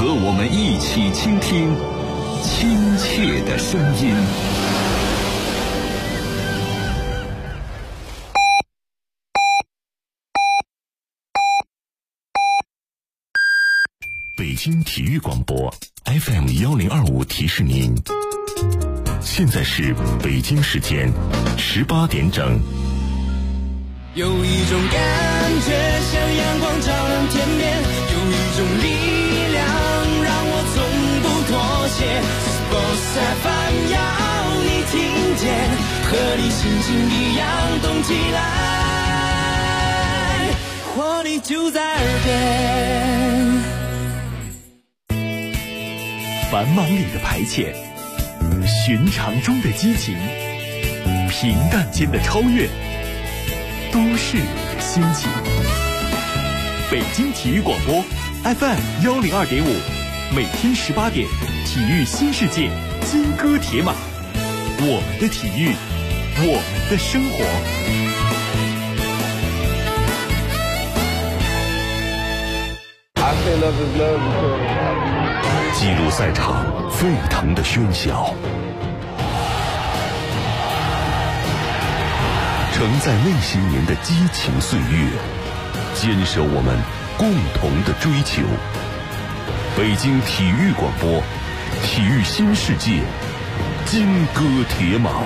和我们一起倾听亲切的声音。 北京体育广播 FM1025提示您，现在是北京时间18点整。 有一种感觉像阳光照亮天边，有一种力量让我从不妥协。Sports FM 要你听见，和你心情一样动起来，活力就在耳边。 繁忙里的排遣，寻常中的激情，平淡间的超越，都市里的心情。北京体育广播 FM102.5，每天18点，体育新世界，金戈铁马，我们的体育，我们的生活。 记录赛场沸腾的喧嚣，承载那些年的激情岁月，坚守我们共同的追求。北京体育广播，体育新世界，金戈铁马。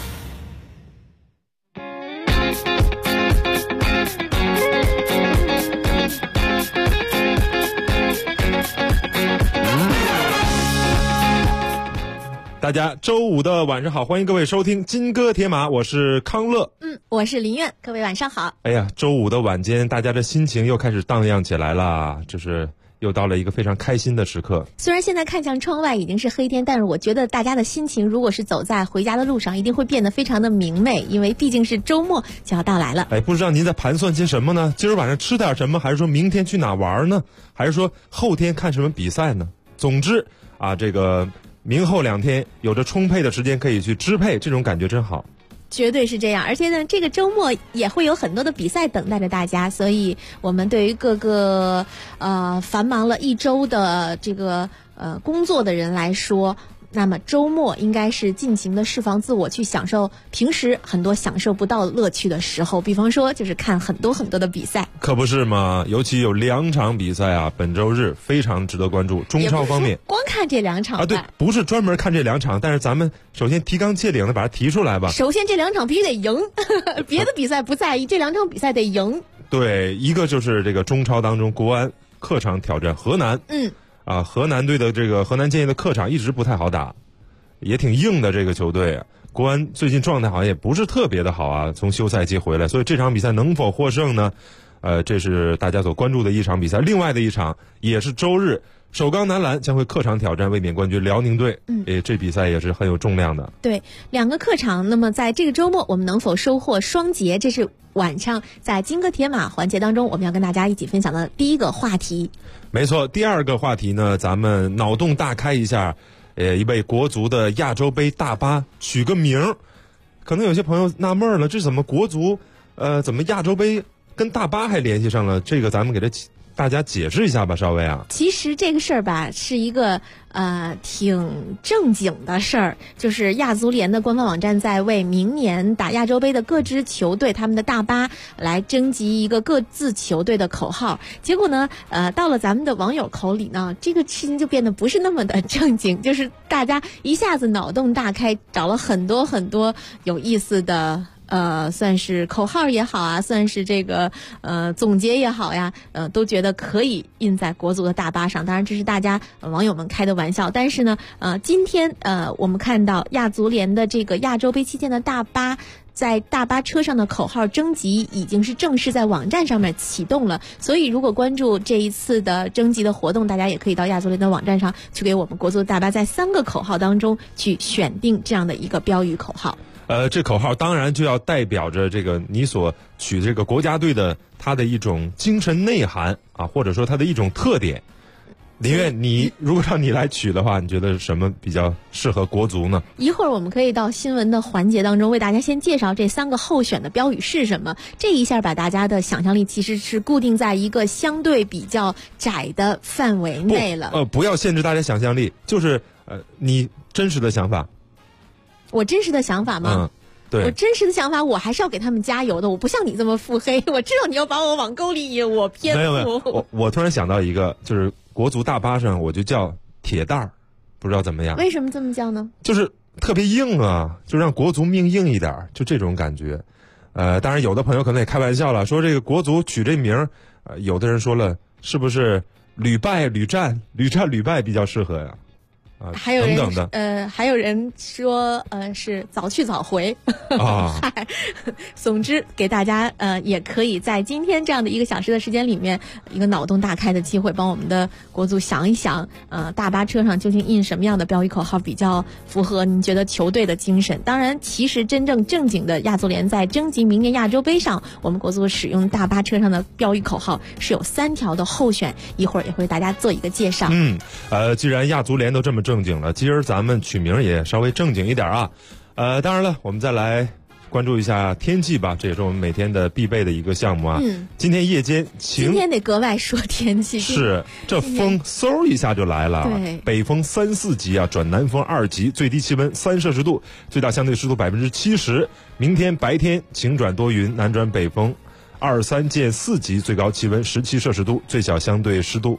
大家周五的晚上好，欢迎各位收听金戈铁马，我是康乐。 我是林苑，各位晚上好。 哎呀，周五的晚间，大家的心情又开始荡漾起来了，就是又到了一个非常开心的时刻。 虽然现在看向窗外已经是黑天，但是我觉得大家的心情如果是走在回家的路上，一定会变得非常的明媚，因为毕竟是周末就要到来了。 哎，不知道您在盘算些什么呢？今儿晚上吃点什么，还是说明天去哪玩呢？还是说后天看什么比赛呢？总之啊，这个明后2天有着充沛的时间可以去支配，这种感觉真好。 绝对是这样，而且呢，这个周末也会有很多的比赛等待着大家，所以我们对于各个繁忙了一周的这个工作的人来说，那么周末应该是尽情的释放自我，去享受平时很多享受不到乐趣的时候，比方说就是看很多很多的比赛。 可不是嘛，尤其有2场比赛啊，本周日非常值得关注。中超方面光看这2场啊，对，不是专门看这2场，但是咱们首先提纲挈领的把它提出来吧。 首先这2场必须得赢别的比赛不在意，这2场比赛得赢。 对，一个就是这个中超当中，国安客场挑战河南。河南队的这个河南建业的客场一直不太好打，也挺硬的这个球队。国安最近状态好像也不是特别的好啊，从休赛期回来，所以这场比赛能否获胜呢？这是大家所关注的一场比赛。另外的一场也是周日，首钢男篮将会客场挑战卫冕冠军辽宁队。这比赛也是很有重量的。 对，2个客场，那么在这个周末我们能否收获双节？这是晚上在金戈铁马环节当中我们要跟大家一起分享的第一个话题。 没错，第2个话题呢，咱们脑洞大开一下，一位国足的亚洲杯大巴取个名。可能有些朋友纳闷了，这怎么国足怎么亚洲杯跟大巴还联系上了？这个咱们给大家解释一下吧，稍微啊。 其实这个事儿吧，是一个挺正经的事儿，就是亚足联的官方网站在为明年打亚洲杯的各支球队他们的大巴来征集一个各自球队的口号。结果呢，到了咱们的网友口里呢，这个事情就变得不是那么的正经，就是大家一下子脑洞大开，找了很多很多有意思的。算是口号也好啊，算是这个总结也好呀，都觉得可以印在国足的大巴上。当然这是大家网友们开的玩笑，但是呢，今天我们看到亚足联的这个亚洲杯期间的大巴，在大巴车上的口号征集已经是正式在网站上面启动了。所以如果关注这一次的征集的活动，大家也可以到亚足联的网站上去给我们国足的大巴在3个口号当中去选定这样的一个标语口号。 这口号当然就要代表着这个你所取这个国家队的它的一种精神内涵啊，或者说它的一种特点。 林月，你如果让你来取的话，你觉得什么比较适合国足呢？ 一会儿我们可以到新闻的环节当中为大家先介绍这3个候选的标语是什么。这一下把大家的想象力其实是固定在一个相对比较窄的范围内了。 不要限制大家想象力，就是你真实的想法。 我真实的想法吗？ 对， 我真实的想法，我还是要给他们加油的。我不像你这么腹黑，我知道你要把我往沟里引，我偏不。 没有，我突然想到一个，就是国足大巴上我就叫铁蛋儿，不知道怎么样？ 为什么这么叫呢？ 就是特别硬啊，就让国足命硬一点，就这种感觉。当然有的朋友可能也开玩笑了，说这个国足取这名有的人说了，是不是屡败屡战，屡战屡败比较适合呀？ 还有人等等的， 还有人说是早去早回啊。 总之给大家也可以在今天这样的1个小时的时间里面，一个脑洞大开的机会，帮我们的国足想一想，大巴车上究竟印什么样的标语口号比较符合您觉得球队的精神。当然其实真正正经的亚足联在征集明年亚洲杯上我们国足使用大巴车上的标语口号是有3条的候选，一会儿也会为大家做一个介绍。 既然亚足联都这么正经了，今儿咱们取名也稍微正经一点啊。当然了，我们再来关注一下天气吧，这也是我们每天的必备的一个项目啊。今天夜间晴， 今天得格外说天气。 是，这风嗖一下就来了。 对， 北风3、4级啊，转南风2级，最低气温3摄氏度，最大相对湿度70%。明天白天晴转多云，南转北风2、3见4级，最高气温17摄氏度，最小相对湿度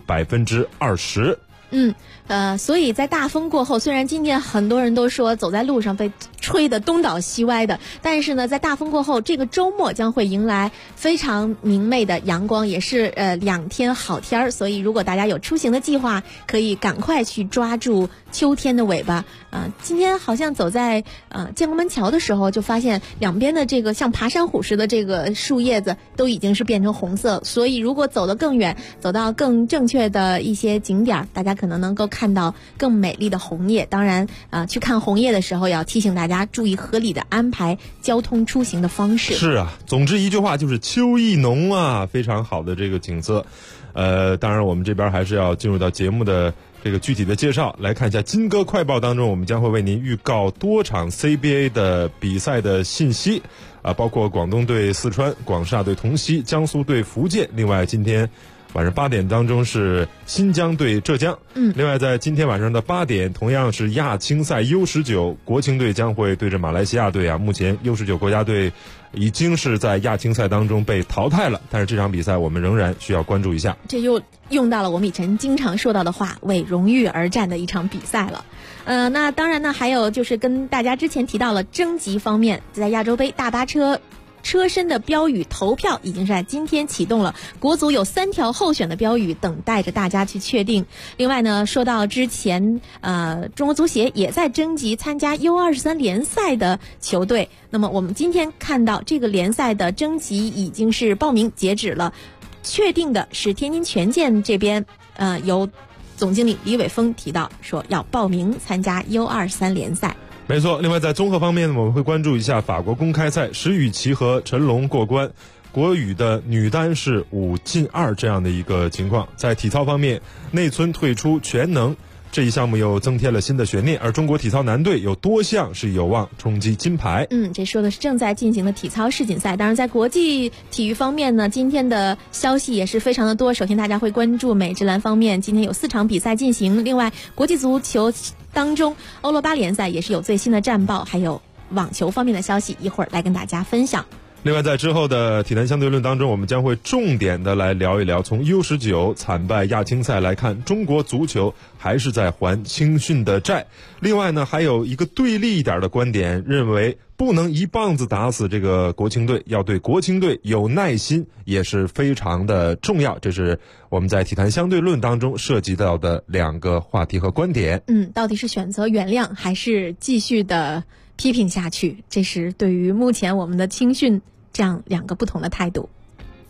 20%。 所以在大风过后，虽然今天很多人都说走在路上被吹得东倒西歪的，但是呢，在大风过后，这个周末将会迎来非常明媚的阳光，也是2天好天儿。所以如果大家有出行的计划，可以赶快去抓住秋天的尾巴。今天好像走在建国门桥的时候，就发现两边的这个像爬山虎似的这个树叶子都已经是变成红色，所以如果走得更远，走到更正确的一些景点，大家可能能够看到更美丽的红叶。当然去看红叶的时候，要提醒大家注意合理的安排交通出行的方式。 是啊，总之一句话就是秋意浓啊，非常好的这个景色。当然我们这边还是要进入到节目的这个具体的介绍，来看一下金歌快报当中，我们将会为您预告多场 CBA 的比赛的信息包括广东对四川，广厦对同曦，江苏对福建。另外今天晚上8点当中是新疆对浙江。另外在今天晚上的8点，同样是亚青赛 U19， 国青队将会对着马来西亚队啊。目前 U19 国家队已经是在亚青赛当中被淘汰了，但是这场比赛我们仍然需要关注一下。 这又用到了我们以前经常说到的话，为荣誉而战的一场比赛了。那当然呢，还有就是跟大家之前提到了征集方面，在亚洲杯大巴车身的标语投票已经是在今天启动了，国足有3条候选的标语等待着大家去确定。另外呢，说到之前中国足协也在征集参加 U23 联赛的球队，那么我们今天看到这个联赛的征集已经是报名截止了，确定的是天津权健这边由总经理李伟峰提到说要报名参加 U23 联赛。 没错，另外在综合方面我们会关注一下法国公开赛，石宇奇和陈龙过关，国羽的女单是5进2这样的一个情况。在体操方面，内村退出全能这一项目又增添了新的悬念，而中国体操男队有多项是有望冲击金牌。 这说的是正在进行的体操世锦赛。当然在国际体育方面呢，今天的消息也是非常的多。首先大家会关注美职篮方面，今天有4场比赛进行。另外国际足球当中，欧罗巴联赛也是有最新的战报，还有网球方面的消息，一会儿来跟大家分享。 另外在之后的体坛相对论当中，我们将会重点的来聊一聊，从 U19 惨败亚青赛来看，中国足球还是在还青训的债。另外呢，还有一个对立一点的观点，认为不能一棒子打死这个国青队，要对国青队有耐心，也是非常的重要。这是我们在体坛相对论当中涉及到的2个话题和观点。 到底是选择原谅还是继续的批评下去，这是对于目前我们的青训这样2个不同的态度。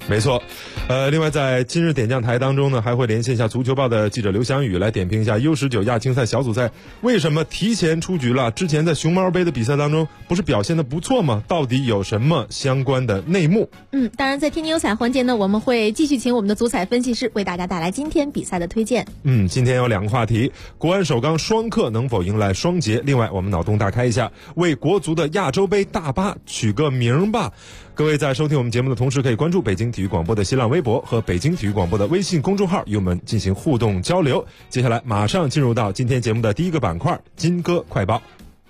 没错，另外在今日点将台当中呢，还会连线一下足球报的记者刘翔宇，来点评一下 U19 亚青赛小组赛为什么提前出局了？之前在熊猫杯的比赛当中不是表现得不错吗？到底有什么相关的内幕？ 当然在天津有彩环节呢，我们会继续请我们的足彩分析师为大家带来今天比赛的推荐。 今天有2个话题，国安首钢双克能否迎来双捷？另外我们脑洞大开一下，为国足的亚洲杯大巴取个名吧。各位在收听我们节目的同时，可以关注北京体育广播的新浪微博和北京体育广播的微信公众号，与我们进行互动交流。接下来马上进入到今天节目的第一个板块——金歌快报。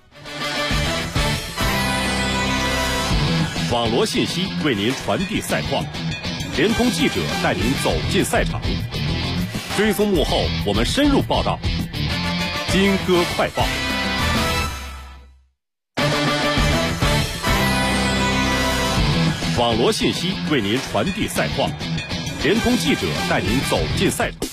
网罗信息为您传递赛况，联通记者带您走进赛场，追踪幕后，我们深入报道。金歌快报。网罗信息为您传递赛况，联通记者带您走进赛场。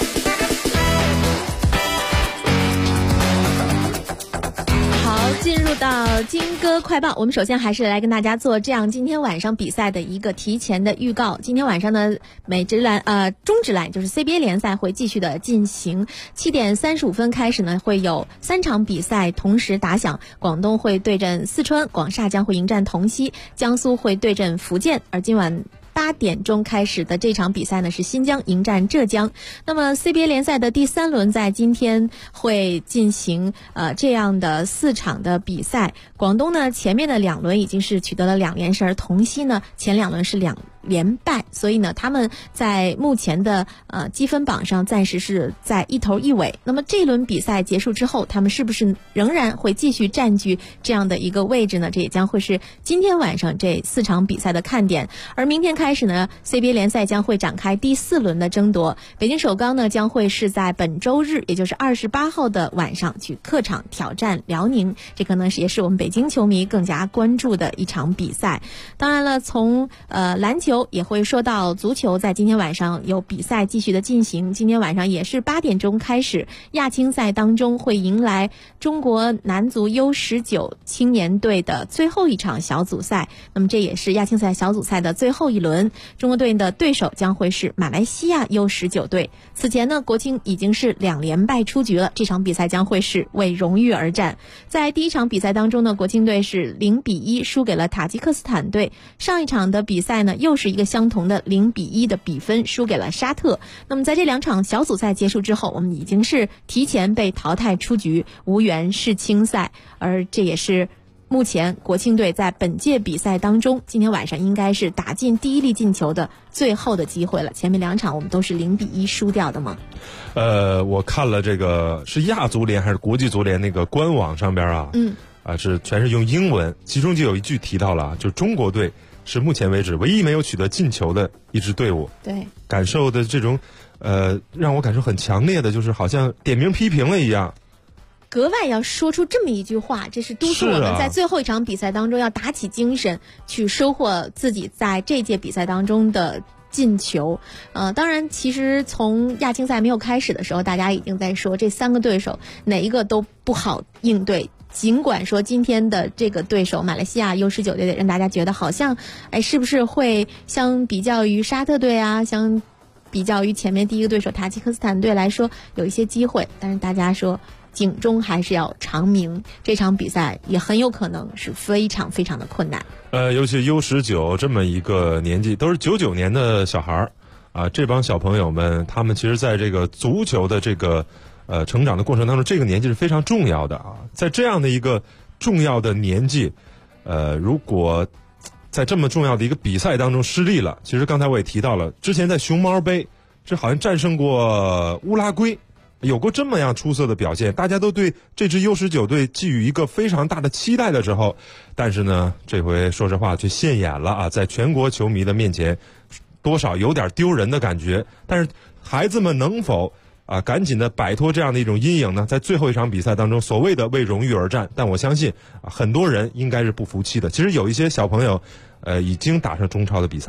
进入到金歌快报，我们首先还是来跟大家做这样今天晚上比赛的一个提前的预告。今天晚上呢，中职篮就是 CBA 联赛会继续的进行，7点35分开始呢，会有3场比赛同时打响。广东会对阵四川，广厦将会迎战同曦，江苏会对阵福建。而今晚8点钟开始的这场比赛呢，是新疆迎战浙江。那么 CBA 联赛的第3轮在今天会进行这样的4场的比赛。广东呢前面的2轮已经是取得了2连胜，而同曦呢前2轮是2连败，所以呢他们在目前的积分榜上暂时是在一头一尾。那么这轮比赛结束之后，他们是不是仍然会继续占据这样的一个位置呢？这也将会是今天晚上这4场比赛的看点。而明天开始呢， CBA 联赛将会展开第4轮的争夺。北京首钢呢将会是在本周日，也就是28号的晚上去客场挑战辽宁，这可能也是我们北京球迷更加关注的一场比赛。当然了，从篮球也会说到足球，在今天晚上有比赛继续的进行。今天晚上也是8点钟开始，亚青赛当中会迎来中国男足 U19 青年队的最后一场小组赛。那么这也是亚青赛小组赛的最后一轮，中国队的对手将会是马来西亚 U19 队。此前呢，国青已经是2连败出局了，这场比赛将会是为荣誉而战。在第一场比赛当中呢，国青队是0-1输给了塔吉克斯坦队。上一场的比赛呢，又是一个相同的0-1的比分输给了沙特。那么在这2场小组赛结束之后，我们已经是提前被淘汰出局，无缘世青赛。而这也是目前国青队在本届比赛当中，今天晚上应该是打进第1粒进球的最后的机会了。前面2场我们都是0-1输掉的嘛。 我看了这个是亚足联还是国际足联那个官网上边是全是用英文，其中就有一句提到了，就中国队是目前为止唯一没有取得进球的一支队伍。 对， 感受的这种让我感受很强烈的，就是好像点名批评了一样。 格外要说出这么一句话，这是督促我们在最后一场比赛当中要打起精神，去收获自己在这届比赛当中的进球。当然其实从亚青赛没有开始的时候，大家已经在说这3个对手哪一个都不好应对。尽管说今天的这个对手马来西亚 U19 队让大家觉得好像是不是会相比较于沙特队啊，相比较于前面第一个对手塔吉克斯坦队来说有一些机会，但是大家说警钟还是要长鸣，这场比赛也很有可能是非常非常的困难。 尤其 U19 这么一个年纪，都是99年的小孩这帮小朋友们，他们其实在这个足球的这个成长的过程当中，这个年纪是非常重要的在这样的一个重要的年纪，如果在这么重要的一个比赛当中失利了，其实刚才我也提到了，之前在熊猫杯这好像战胜过乌拉圭，有过这么样出色的表现，大家都对这支 U19 队寄予一个非常大的期待的时候，但是呢这回说实话却现眼了在全国球迷的面前多少有点丢人的感觉。但是孩子们能否赶紧的摆脱这样的一种阴影呢？在最后一场比赛当中，所谓的为荣誉而战，但我相信很多人应该是不服气的。其实有一些小朋友已经打上中超的比赛了。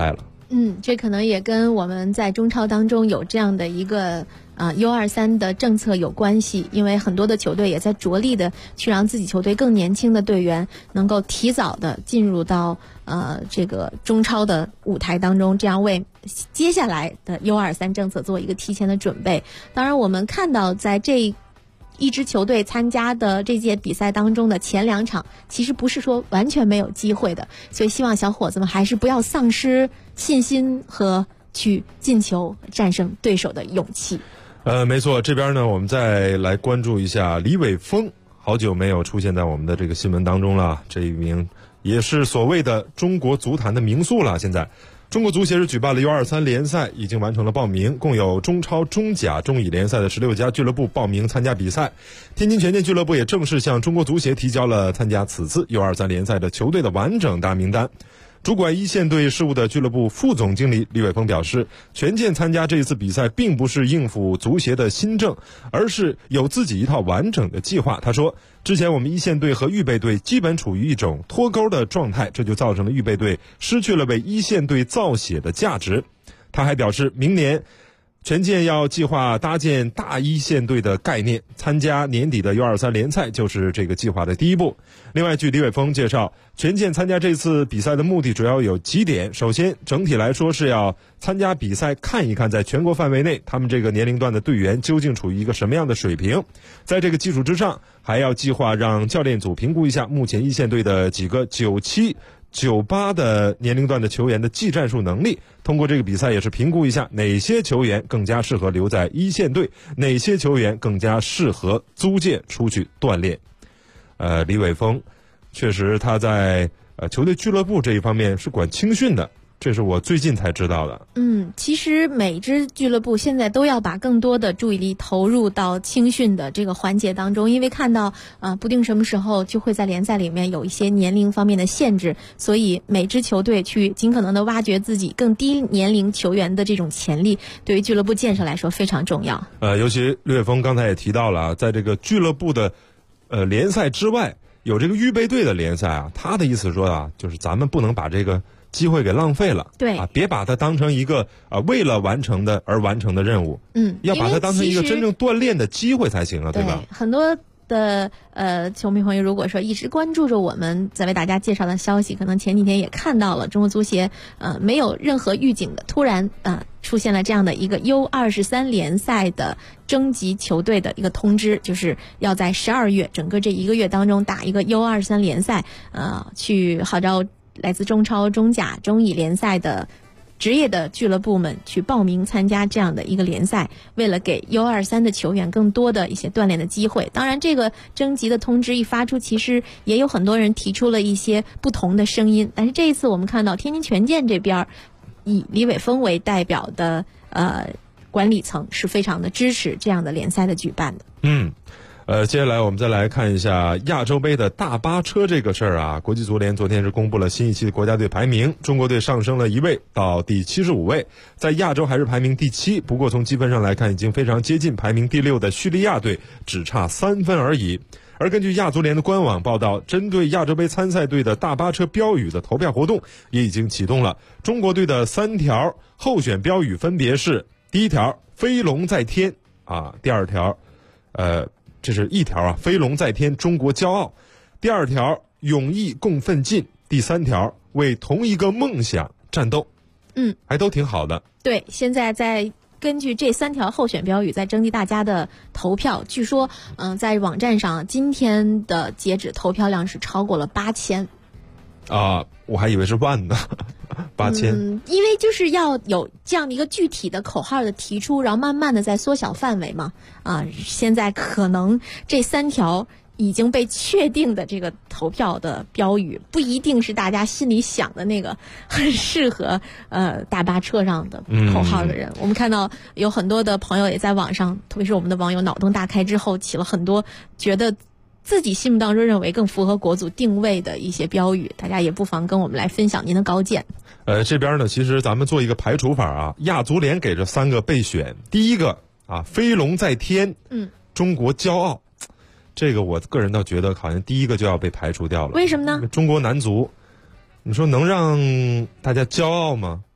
这可能也跟我们在中超当中有这样的一个U23的政策有关系，因为很多的球队也在着力的去让自己球队更年轻的队员能够提早的进入到这个中超的舞台当中，这样为接下来的 U23政策做一个提前的准备。当然我们看到在这一支球队参加的这届比赛当中的前2场其实不是说完全没有机会的，所以希望小伙子们还是不要丧失信心和去进球战胜对手的勇气。 没错，这边呢我们再来关注一下李玮峰，好久没有出现在我们的这个新闻当中了，这一名也是所谓的中国足坛的名宿了。现在中国足协是举办了 U23 联赛，已经完成了报名，共有中超、中甲、中乙联赛的16家俱乐部报名参加比赛。天津权健俱乐部也正式向中国足协提交了参加此次 U23 联赛的球队的完整大名单。主管一线队事务的俱乐部副总经理李玮峰表示，权健参加这一次比赛并不是应付足协的新政，而是有自己一套完整的计划。他说，之前我们一线队和预备队基本处于一种脱钩的状态，这就造成了预备队失去了为一线队造血的价值。他还表示，明年权健要计划搭建大一线队的概念，参加年底的 U23 联赛就是这个计划的第一步。另外，据李玮峰介绍，权健参加这次比赛的目的主要有几点。首先，整体来说是要参加比赛看一看在全国范围内他们这个年龄段的队员究竟处于一个什么样的水平，在这个基础之上，还要计划让教练组评估一下目前一线队的几个97、98的年龄段的球员的技战术能力，通过这个比赛也是评估一下哪些球员更加适合留在一线队，哪些球员更加适合租借出去锻炼。李玮峰确实他在球队俱乐部这一方面是管青训的，这是我最近才知道的。 其实每支俱乐部现在都要把更多的注意力投入到青训的这个环节当中，因为看到不定什么时候就会在联赛里面有一些年龄方面的限制，所以每支球队去尽可能的挖掘自己更低年龄球员的这种潜力，对于俱乐部建设来说非常重要。 尤其李玮峰刚才也提到了，在这个俱乐部的联赛之外有这个预备队的联赛啊，他的意思说就是咱们不能把这个机会给浪费了， 对别把它当成一个为了完成的而完成的任务，要把它当成一个真正锻炼的机会才行啊，对吧？ 很多的球迷朋友如果说一直关注着我们在为大家介绍的消息，可能前几天也看到了中国足协没有任何预警的突然出现了这样的一个 U23 联赛的征集球队的一个通知，就是要在12月整个这1个月当中打一个 U23 联赛，去号召来自中超、中甲、中乙联赛的职业的俱乐部们去报名参加这样的一个联赛，为了给 U23 的球员更多的一些锻炼的机会。当然这个征集的通知一发出，其实也有很多人提出了一些不同的声音，但是这一次我们看到天津权健这边以李玮峰为代表的管理层是非常的支持这样的联赛的举办的。 接下来我们再来看一下亚洲杯的大巴车这个事儿啊。国际足联昨天是公布了新一期的国家队排名，中国队上升了1位到第75位，在亚洲还是排名第7，不过从积分上来看已经非常接近排名第6的叙利亚队，只差3分而已。而根据亚足联的官网报道，针对亚洲杯参赛队的大巴车标语的投票活动也已经启动了。中国队的3条候选标语分别是：第一条飞龙在天第二条这是一条飞龙在天中国骄傲，第二条勇毅共奋进，第三条为同一个梦想战斗。还都挺好的。 对，现在在根据这3条候选标语在征集大家的投票，据说在网站上今天的截止投票量是超过了8000。 我还以为是万呢，8000。 因为就是要有这样的一个具体的口号的提出，然后慢慢的在缩小范围嘛。现在可能这3条已经被确定的这个投票的标语，不一定是大家心里想的那个很适合大巴车上的口号的人。我们看到有很多的朋友也在网上，特别是我们的网友脑洞大开之后，起了很多觉得自己心目当中认为更符合国足定位的一些标语，大家也不妨跟我们来分享您的高见。 这边呢，其实咱们做一个排除法亚足联给这3个备选，第一个飞龙在天，中国骄傲，这个我个人倒觉得好像第一个就要被排除掉了。 为什么呢？ 中国男足，你说能让大家骄傲吗？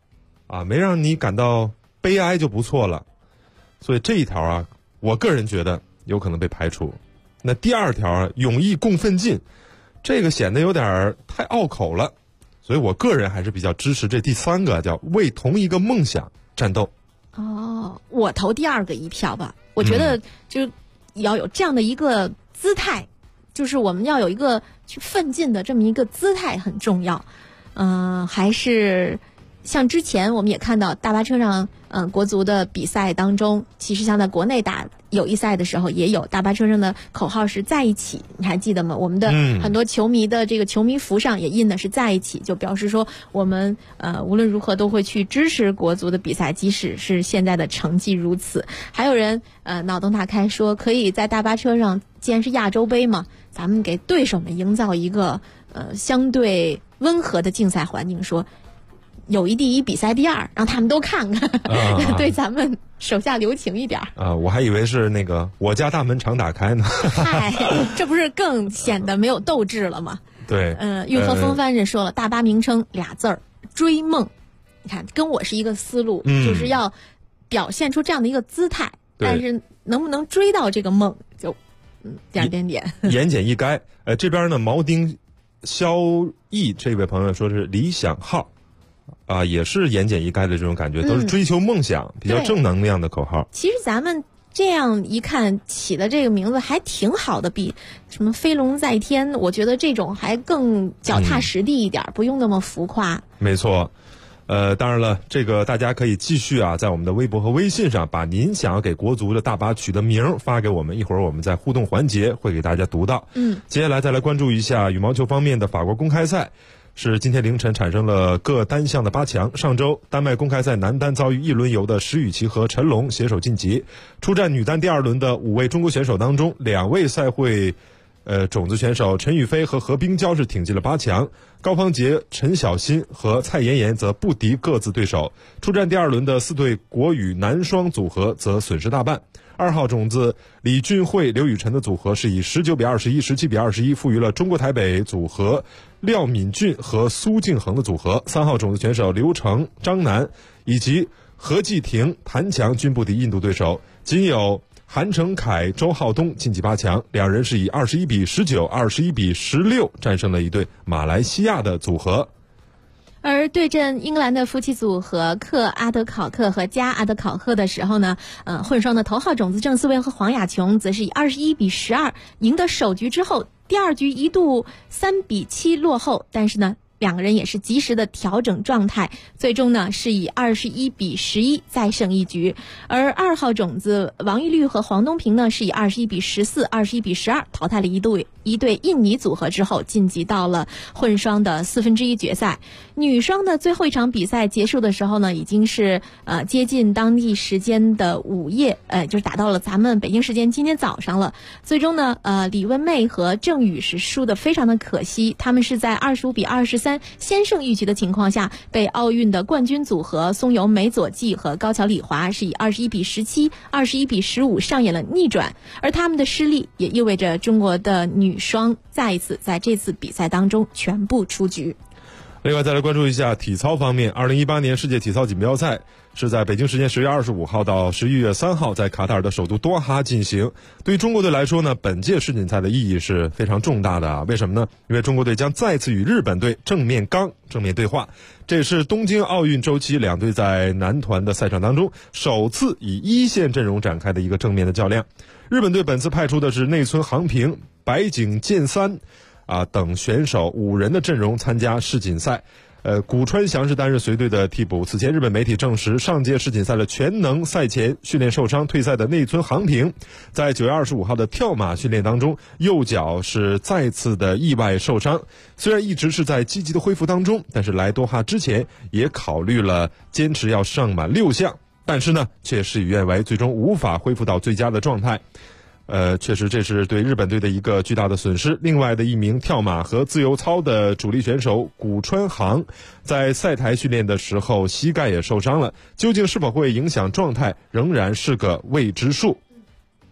啊，没让你感到悲哀就不错了。所以这一条啊，我个人觉得有可能被排除。那第二条啊，勇毅共奋进，这个显得有点太拗口了，所以我个人还是比较支持这第三个，叫为同一个梦想战斗。 哦，我投第二个一票吧。我觉得就是要有这样的一个姿态，就是我们要有一个去奋进的这么一个姿态很重要。还是像之前我们也看到大巴车上，国足的比赛当中，其实像在国内打友谊赛的时候，也有大巴车上的口号是在一起，你还记得吗？我们的很多球迷的这个球迷服上也印的是在一起，就表示说我们无论如何都会去支持国足的比赛，即使是现在的成绩如此。还有人脑洞大开说，可以在大巴车上，既然是亚洲杯嘛，咱们给对手们营造一个相对温和的竞赛环境，说友谊第一，比赛第二，让他们都看看，对咱们手下留情一点啊！我还以为是那个我家大门常打开呢。 嗨，这不是更显得没有斗志了吗？ 对， 玉和风帆人说了，大巴名称俩字儿，追梦。你看，跟我是一个思路，就是要表现出这样的一个姿态，但是能不能追到这个梦，就点。 言简意赅。这边呢，毛丁萧毅这位朋友说是理想号。啊，也是言简意赅的这种感觉，都是追求梦想、比较正能量的口号。 其实咱们这样一看起的这个名字还挺好的，比什么飞龙在天，我觉得这种还更脚踏实地一点，不用那么浮夸。 没错。当然了，这个大家可以继续啊，在我们的微博和微信上把您想要给国足的大巴取的名发给我们，一会儿我们在互动环节会给大家读到。接下来再来关注一下羽毛球方面的法国公开赛。是今天凌晨产生了各单项的8强。上周丹麦公开赛男单遭遇一轮游的石宇奇和陈龙携手晋级。出战女单第2轮的5位中国选手当中，2位赛会种子选手陈雨菲和何冰娇是挺进了8强，高芳杰、陈小新和蔡妍妍则不敌各自对手。出战第2轮的4对国羽男双组合则损失大半。2号种子李俊慧、刘雨辰的组合是以19比21、17比21负于了中国台北组合廖敏俊和苏敬恒的组合。3号种子选手刘成、张楠以及何继廷、谭强均不敌印度对手，仅有韩成凯、周浩东晋级8强。两人是以21比19、21比16战胜了一对马来西亚的组合。 而对阵英格兰的夫妻组合克阿德考克和加阿德考克的时候呢，混双的头号种子郑思维和黄雅琼则是以21比12赢得首局之后，第2局一度3比7落后，但是呢两个人也是及时的调整状态，最终呢是以21比11再胜一局。而2号种子王懿律和黄东萍呢是以21比14、21比12淘汰了一对印尼组合之后，晋级到了混双的1/4决赛。女双的最后一场比赛结束的时候呢，已经是接近当地时间的午夜，就是打到了咱们北京时间今天早上了。最终呢，李温妹和郑宇是输得非常的可惜，他们是在25比23先胜一局的情况下，被奥运的冠军组合松友美佐纪和高桥李华是以21比17、21比15上演了逆转，而他们的失利也意味着中国的女双再一次在这次比赛当中全部出局。 另外再来关注一下体操方面，2018年世界体操锦标赛是在北京时间10月25号到11月3号在卡塔尔的首都多哈进行。对于中国队来说呢，本届世锦赛的意义是非常重大的啊！为什么呢？因为中国队将再次与日本队正面对话，这也是东京奥运周期两队在男团的赛场当中首次以一线阵容展开的一个正面的较量。日本队本次派出的是内村航平、白井健三等选手5人的阵容参加世锦赛。古川祥是担任随队的替补。此前日本媒体证实，上届世锦赛的全能赛前训练受伤退赛的内村航平，在9月25号的跳马训练当中，右脚是再次的意外受伤。虽然一直是在积极的恢复当中，但是来多哈之前也考虑了坚持要上满6项，但是呢，却事与愿违，最终无法恢复到最佳的状态。确实这是对日本队的一个巨大的损失。另外的一名跳马和自由操的主力选手古川航，在赛台训练的时候膝盖也受伤了，究竟是否会影响状态，仍然是个未知数。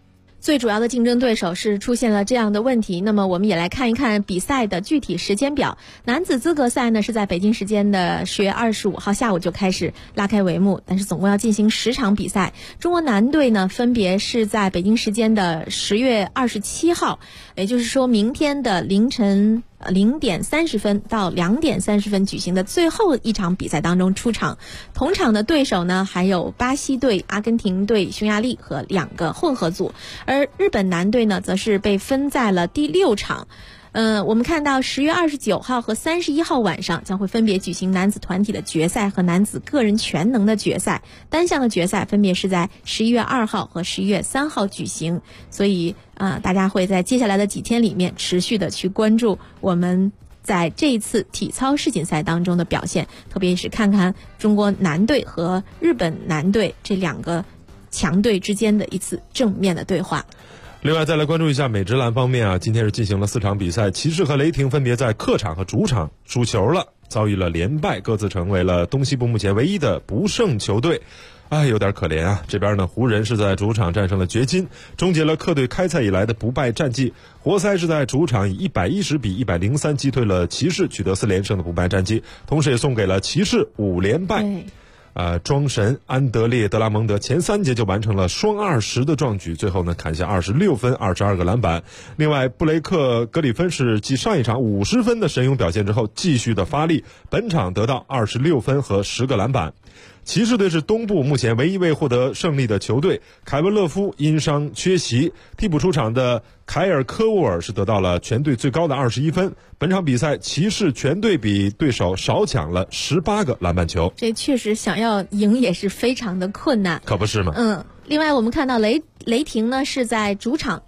最主要的竞争对手是出现了这样的问题。那么我们也来看一看比赛的具体时间表。男子资格赛呢是在北京时间的10月25号下午就开始拉开帷幕，但是总共要进行10场比赛。中国男队呢分别是在北京时间的10月27号，也就是说明天的凌晨0点30分到2点30分举行的最后一场比赛当中出场。同场的对手呢还有巴西队、阿根廷队、匈牙利和2个混合组，而日本男队呢则是被分在了第6场。我们看到10月29号和31号晚上将会分别举行男子团体的决赛和男子个人全能的决赛，单项的决赛分别是在11月2号和11月3号举行。所以大家会在接下来的几天里面持续的去关注我们在这一次体操世锦赛当中的表现，特别是看看中国男队和日本男队这2个强队之间的一次正面的对话。 另外再来关注一下美职篮方面啊，今天是进行了4场比赛，骑士和雷霆分别在客场和主场输球了，遭遇了连败，各自成为了东西部目前唯一的不胜球队。有点可怜啊。这边呢，湖人是在主场战胜了掘金，终结了客队开赛以来的不败战绩。活塞是在主场以110比103击退了骑士，取得4连胜的不败战绩，同时也送给了骑士5连败。庄神安德烈德拉蒙德前3节就完成了双20的壮举，最后呢砍下26分22个篮板。另外布雷克格里芬是继上一场50分的神勇表现之后继续的发力，本场得到26分和10个篮板。骑士队是东部目前唯一位获得胜利的球队，凯文勒夫因伤缺席，替补出场的凯尔科沃尔是得到了全队最高的21分。本场比赛骑士全队比对手少抢了18个篮板球， 这确实想要赢也是非常的困难， 可不是吗？ 另外我们看到雷霆呢是在主场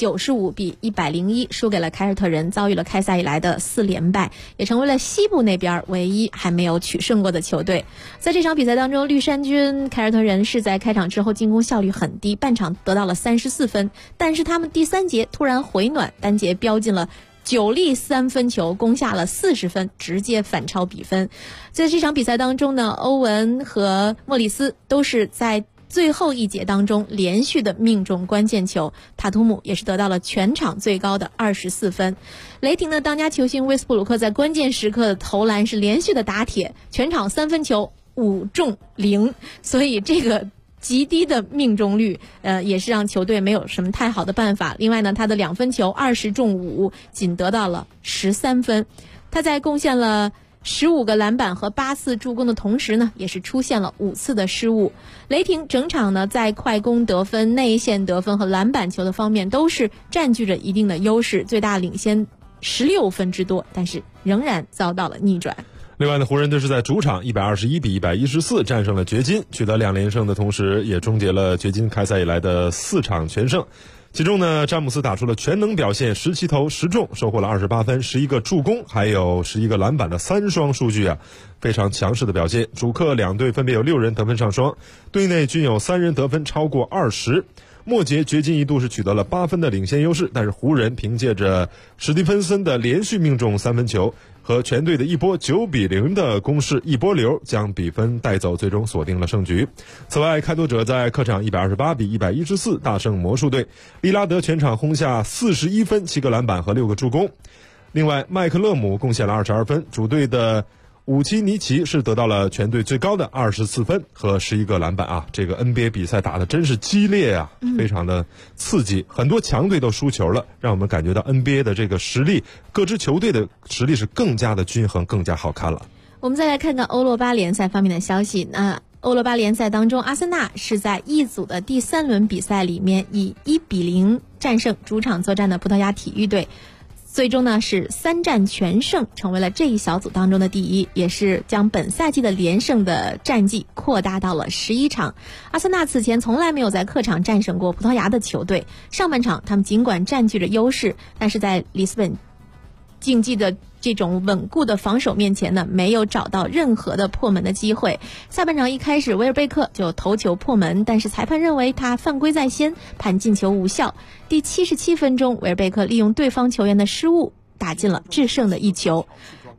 95比101输给了凯尔特人，遭遇了开赛以来的4连败，也成为了西部那边唯一还没有取胜过的球队。在这场比赛当中，绿衫军凯尔特人是在开场之后进攻效率很低，半场得到了34分，但是他们第3节突然回暖，单节飙进了9粒3分球，攻下了40分，直接反超比分。在这场比赛当中呢，欧文和莫里斯都是在最后一节当中连续的命中关键球，塔图姆也是得到了全场最高的24分。雷霆的当家球星威斯布鲁克在关键时刻的投篮是连续的打铁，全场3分球5中0，所以这个极低的命中率也是让球队没有什么太好的办法。另外呢，他的2分球20中5，仅得到了13分。他在贡献了15个篮板和8次助攻的同时呢，也是出现了5次的失误。雷霆整场呢在快攻得分、内线得分和篮板球的方面都是占据着一定的优势，最大领先16分之多，但是仍然遭到了逆转。 另外呢，湖人队是在主场121比114战胜了掘金，取得2连胜的同时，也终结了掘金开赛以来的4场全胜。其中呢，詹姆斯打出了全能表现，17投10中，收获了28分、11个助攻，还有11个篮板的3双数据啊，非常强势的表现。主客2队分别有6人得分上双，队内均有3人得分超过20。末节掘金一度是取得了8分的领先优势，但是湖人凭借着史蒂芬森的连续命中3分球和全队的一波9比0的攻势一波流，将比分带走，最终锁定了胜局。此外，开拓者在客场128比114大胜魔术队，利拉德全场轰下41分、7个篮板和6个助攻。另外，麦克勒姆贡献了22分，主队的武奇尼奇是得到了全队最高的24分和11个篮板啊！这个 NBA 比赛打得真是激烈啊，非常的刺激，很多强队都输球了，让我们感觉到 NBA 的这个实力，各支球队的实力是更加的均衡，更加好看了。 我们再来看看欧罗巴联赛方面的消息。欧罗巴联赛当中，阿森纳是在一组的第3轮比赛里面以1比0战胜主场作战的葡萄牙体育队。最终呢是3战全胜，成为了这一小组当中的第一，也是将本赛季的连胜的战绩扩大到了11场。阿森纳此前从来没有在客场战胜过葡萄牙的球队，上半场他们尽管占据着优势，但是在里斯本竞技的这种稳固的防守面前呢，没有找到任何的破门的机会。下半场一开始，维尔贝克就头球破门，但是裁判认为他犯规在先，判进球无效。第77分钟，维尔贝克利用对方球员的失误，打进了制胜的一球。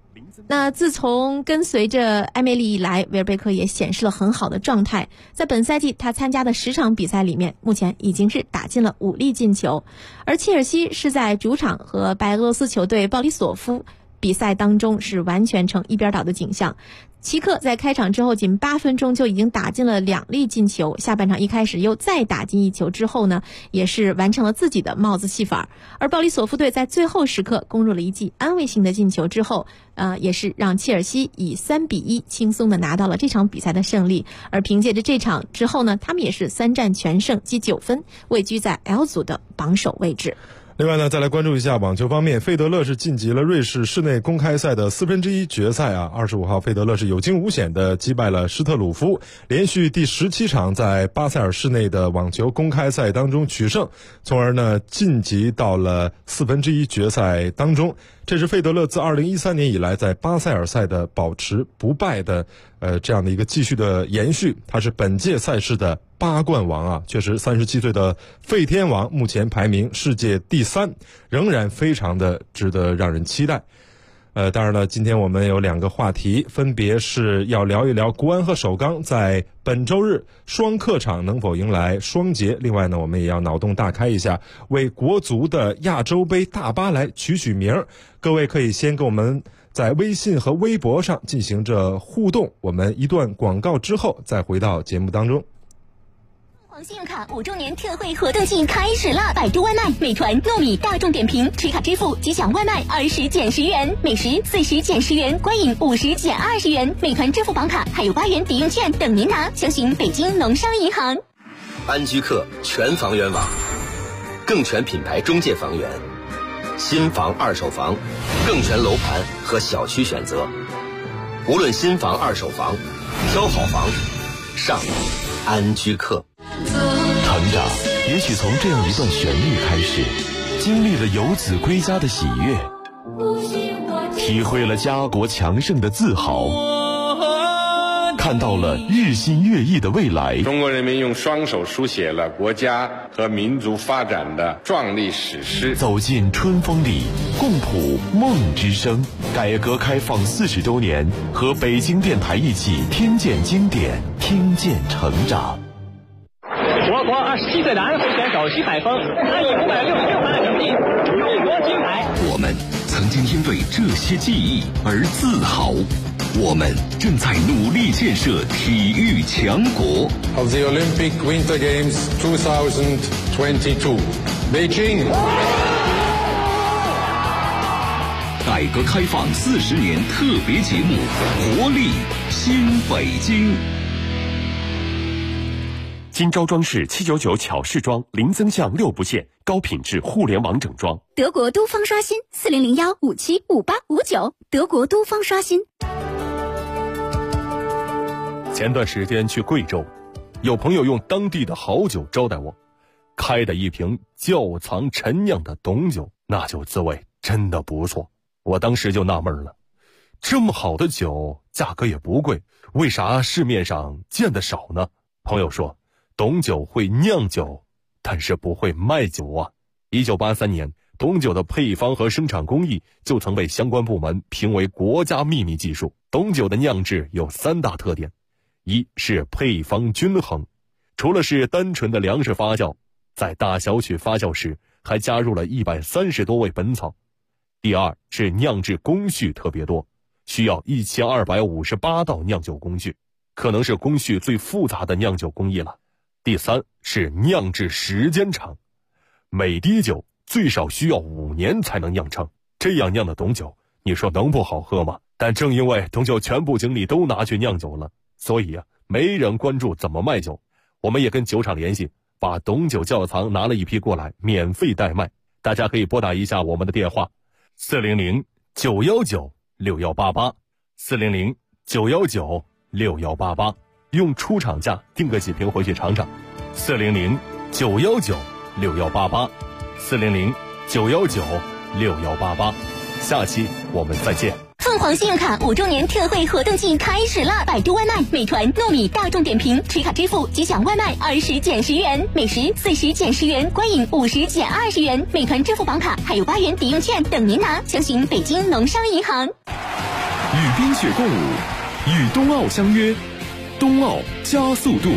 那自从跟随着埃梅里以来，维尔贝克也显示了很好的状态。在本赛季他参加的10场比赛里面，目前已经是打进了5粒进球。而切尔西是在主场和白俄罗斯球队鲍里索夫比赛当中是完全成一边倒的景象。齐克在开场之后仅8分钟就已经打进了2粒进球，下半场一开始又再打进1球之后呢，也是完成了自己的帽子戏法。而鲍里索夫队在最后时刻攻入了一记安慰性的进球之后，也是让切尔西以3-1轻松的拿到了这场比赛的胜利。而凭借着这场之后呢，他们也是3战全胜，积9分，位居在 L 组的榜首位置。 另外呢，再来关注一下网球方面，费德勒是晋级了瑞士室内公开赛的1/4决赛啊。25号，费德勒是有惊无险的击败了施特鲁夫，连续第17场在巴塞尔室内的网球公开赛当中取胜，从而呢晋级到了1/4决赛当中。这是费德勒自2013年以来在巴塞尔赛的保持不败的这样的一个继续的延续。他是本届赛事的8冠王啊，确实37岁的费天王目前排名世界第3，仍然非常的值得让人期待。当然了，今天我们有2个话题，分别是要聊一聊国安和首钢在本周日双客场能否迎来双节，另外呢，我们也要脑洞大开一下，为国足的亚洲杯大巴来取名。各位可以先跟我们在微信和微博上进行着互动，我们一段广告之后再回到节目当中。 信用卡5周年特惠活动季开始了！百度外卖、美团、糯米、大众点评持卡支付即享外卖20减10元，美食40减10元，观影50减20元，美团支付宝卡还有8元抵用券等您拿，详询北京农商银行。 安居客全房源网，更全品牌中介房源，新房二手房，更全楼盘和小区选择。无论新房二手房，挑好房上安居客。 成长也许从这样一段旋律开始，经历了游子归家的喜悦，体会了家国强盛的自豪，看到了日新月异的未来。 中国人民用双手书写了国家和民族发展的壮丽史诗。 走进春风里，共谱梦之声。改革开放40周年，和北京电台一起听见经典，听见成长。 我国27岁的安徽选手徐海峰，他以566分的成绩勇夺金牌。 我们曾经因为这些记忆而自豪，我们正在努力建设体育强国。 Of the Olympic Winter Games 2022, Beijing。 改革开放40年特别节目，活力新北京。 金招装饰799巧饰装，零增项6不限，高品质互联网整装。 德国都方刷新4001575859，德国都方刷新。 前段时间去贵州，有朋友用当地的好酒招待我，开的一瓶窖藏陈酿的董酒，那酒滋味真的不错。我当时就纳闷了，这么好的酒，价格也不贵，为啥市面上见得少呢？朋友说，董酒会酿酒，但是不会卖酒啊。1983年，董酒的配方和生产工艺就曾被相关部门评为国家秘密技术。董酒的酿制有3大特点，一是配方均衡，除了是单纯的粮食发酵，在大小曲发酵时还加入了130多味本草。第二是酿制工序特别多，需要1258道酿酒工序，可能是工序最复杂的酿酒工艺了。第三是酿制时间长，每滴酒最少需要5年才能酿成，这样酿的董酒，你说能不好喝吗？但正因为董酒全部精力都拿去酿酒了，所以没人关注怎么卖酒。我们也跟酒厂联系，把董酒窖藏拿了一批过来，免费代卖。大家可以拨打一下我们的电话400-919-6188 400-919-6188，用出厂价订个几瓶回去尝尝。400-919-6188 400-919-6188。下期我们再见。 凤凰信用卡5周年特惠活动季开始了！百度外卖、美团、糯米、大众点评持卡支付即享外卖20减10元，美食40减10元，观影50减20元，美团支付宝卡还有8元抵用券等您拿，详询北京农商银行。 与冰雪共舞，与冬奥相约，冬奥加速度。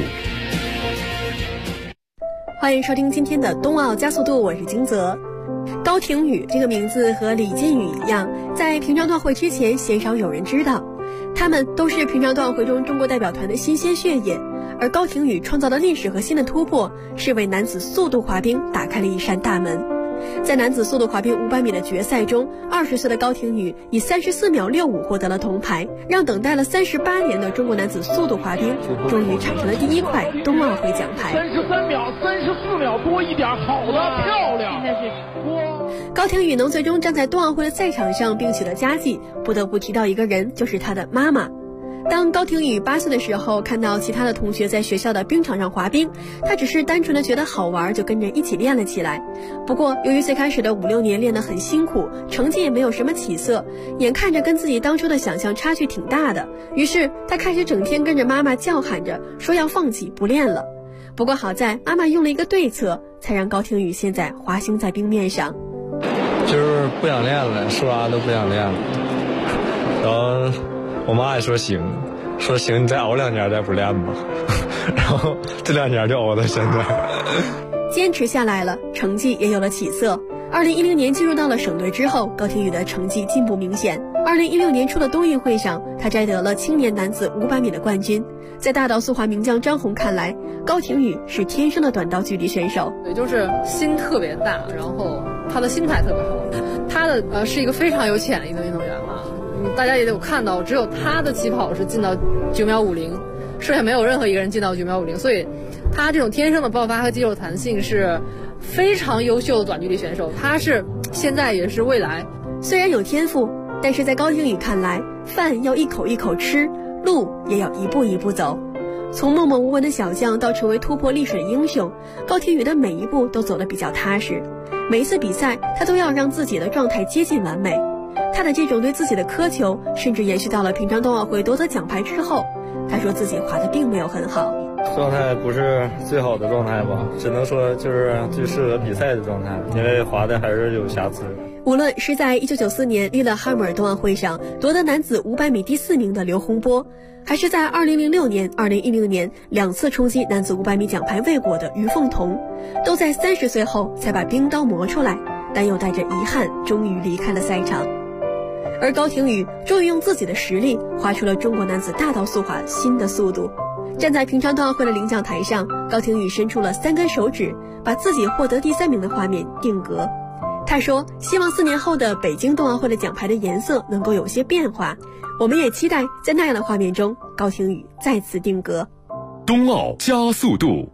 欢迎收听今天的冬奥加速度，我是金泽。高亭宇这个名字和李建宇一样，在平昌冬奥会之前鲜少有人知道，他们都是平昌冬奥会中中国代表团的新鲜血液。而高亭宇创造的历史和新的突破，是为男子速度滑冰打开了一扇大门。在男子速度滑冰500米的决赛中，20岁的高亭宇以34秒65获得了铜牌，让等待了38年的中国男子速度滑冰终于产生了第一块冬奥会奖牌。 33秒34秒多一点，好的，漂亮！现在是高亭宇能最终站在冬奥会的赛场上并取得佳绩，不得不提到一个人，就是他的妈妈。当高亭宇8岁的时候，看到其他的同学在学校的冰场上滑冰，他只是单纯的觉得好玩，就跟着一起练了起来。不过由于最开始的5-6年练得很辛苦，成绩也没有什么起色，眼看着跟自己当初的想象差距挺大的，于是他开始整天跟着妈妈叫喊着说要放弃不练了。不过好在妈妈用了一个对策，才让高亭宇现在滑行在冰面上。 就是不想练了，说啥都不想练了，然后我妈也说行，你再熬2年再不练吧，然后这2年就熬到现在。 坚持下来了，成绩也有了起色。2010年进入到了省队之后，高亭宇的成绩进步明显。2016年初的冬运会上，他摘得了青年男子500米的冠军。在大道速滑名将张红看来，高亭宇是天生的短道距离选手， 也就是心特别大，然后他的心态特别好。他的是一个非常有潜力的运动员嘛。大家也有看到，只有他的起跑是进到9秒50，剩下没有任何一个人进到9秒50，所以他这种天生的爆发和肌肉弹性是非常优秀的短距离选手，他是现在也是未来。 虽然有天赋，但是在高亭宇看来，饭要一口一口吃，路也要一步一步走。从默默无闻的小将到成为突破历史的英雄，高亭宇的每一步都走得比较踏实。每一次比赛，他都要让自己的状态接近完美。他的这种对自己的苛求，甚至延续到了平昌冬奥会夺得奖牌之后。他说自己滑得并没有很好， 状态不是最好的状态吧，只能说就是最适合比赛的状态，因为滑的还是有瑕疵。 无论是在1994年利勒哈姆尔冬奥会上夺得男子500米第4名的刘洪波，还是在2006年、2016年2次冲击男子500米奖牌未果的于凤彤，都在30岁后才把冰刀磨出来，但又带着遗憾终于离开了赛场。而高亭宇终于用自己的实力滑出了中国男子大道速滑新的速度。站在平昌冬奥会的领奖台上，高亭宇伸出了3根手指，把自己获得第3名的画面定格。他说希望4年后的北京冬奥会的奖牌的颜色能够有些变化，我们也期待在那样的画面中，高亭宇再次定格。 冬奥加速度。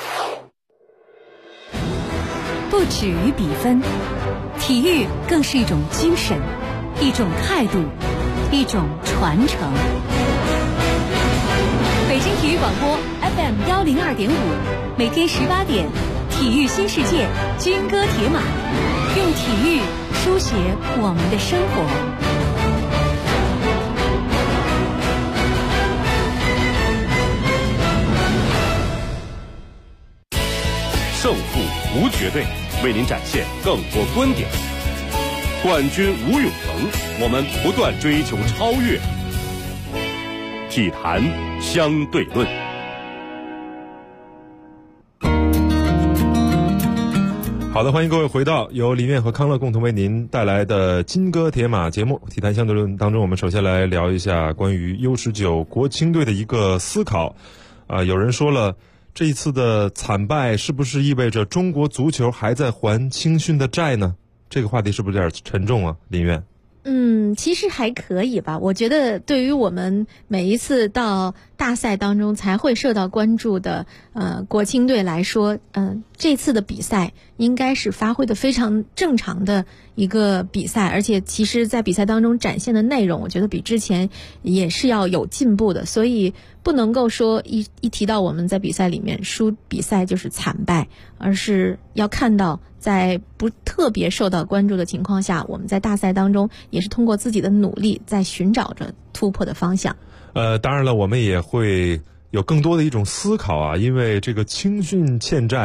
不止于比分，体育更是一种精神，一种态度，一种传承。北京体育广播 FM 102.5，每天18点，体育新世界，军歌铁马，用体育书写我们的生活。 胜负无绝对，为您展现更多观点。冠军无永恒，我们不断追求超越。体坛相对论。 好的，欢迎各位回到由林苑和康乐共同为您带来的金戈铁马节目体坛相对论当中，我们首先来聊一下关于 U19 国青队的一个思考。有人说了，这一次的惨败是不是意味着中国足球还在还青训的债呢？这个话题是不是有点沉重啊，林苑？ 其实还可以吧。我觉得对于我们每一次到大赛当中才会受到关注的国青队来说，这次的比赛应该是发挥的非常正常的一个比赛，而且其实在比赛当中展现的内容，我觉得比之前也是要有进步的，所以不能够说一提到我们在比赛里面输比赛就是惨败，而是要看到在不特别受到关注的情况下，我们在大赛当中也是通过自己的努力在寻找着突破的方向。 当然了，我们也会有更多的一种思考啊，因为这个青训欠债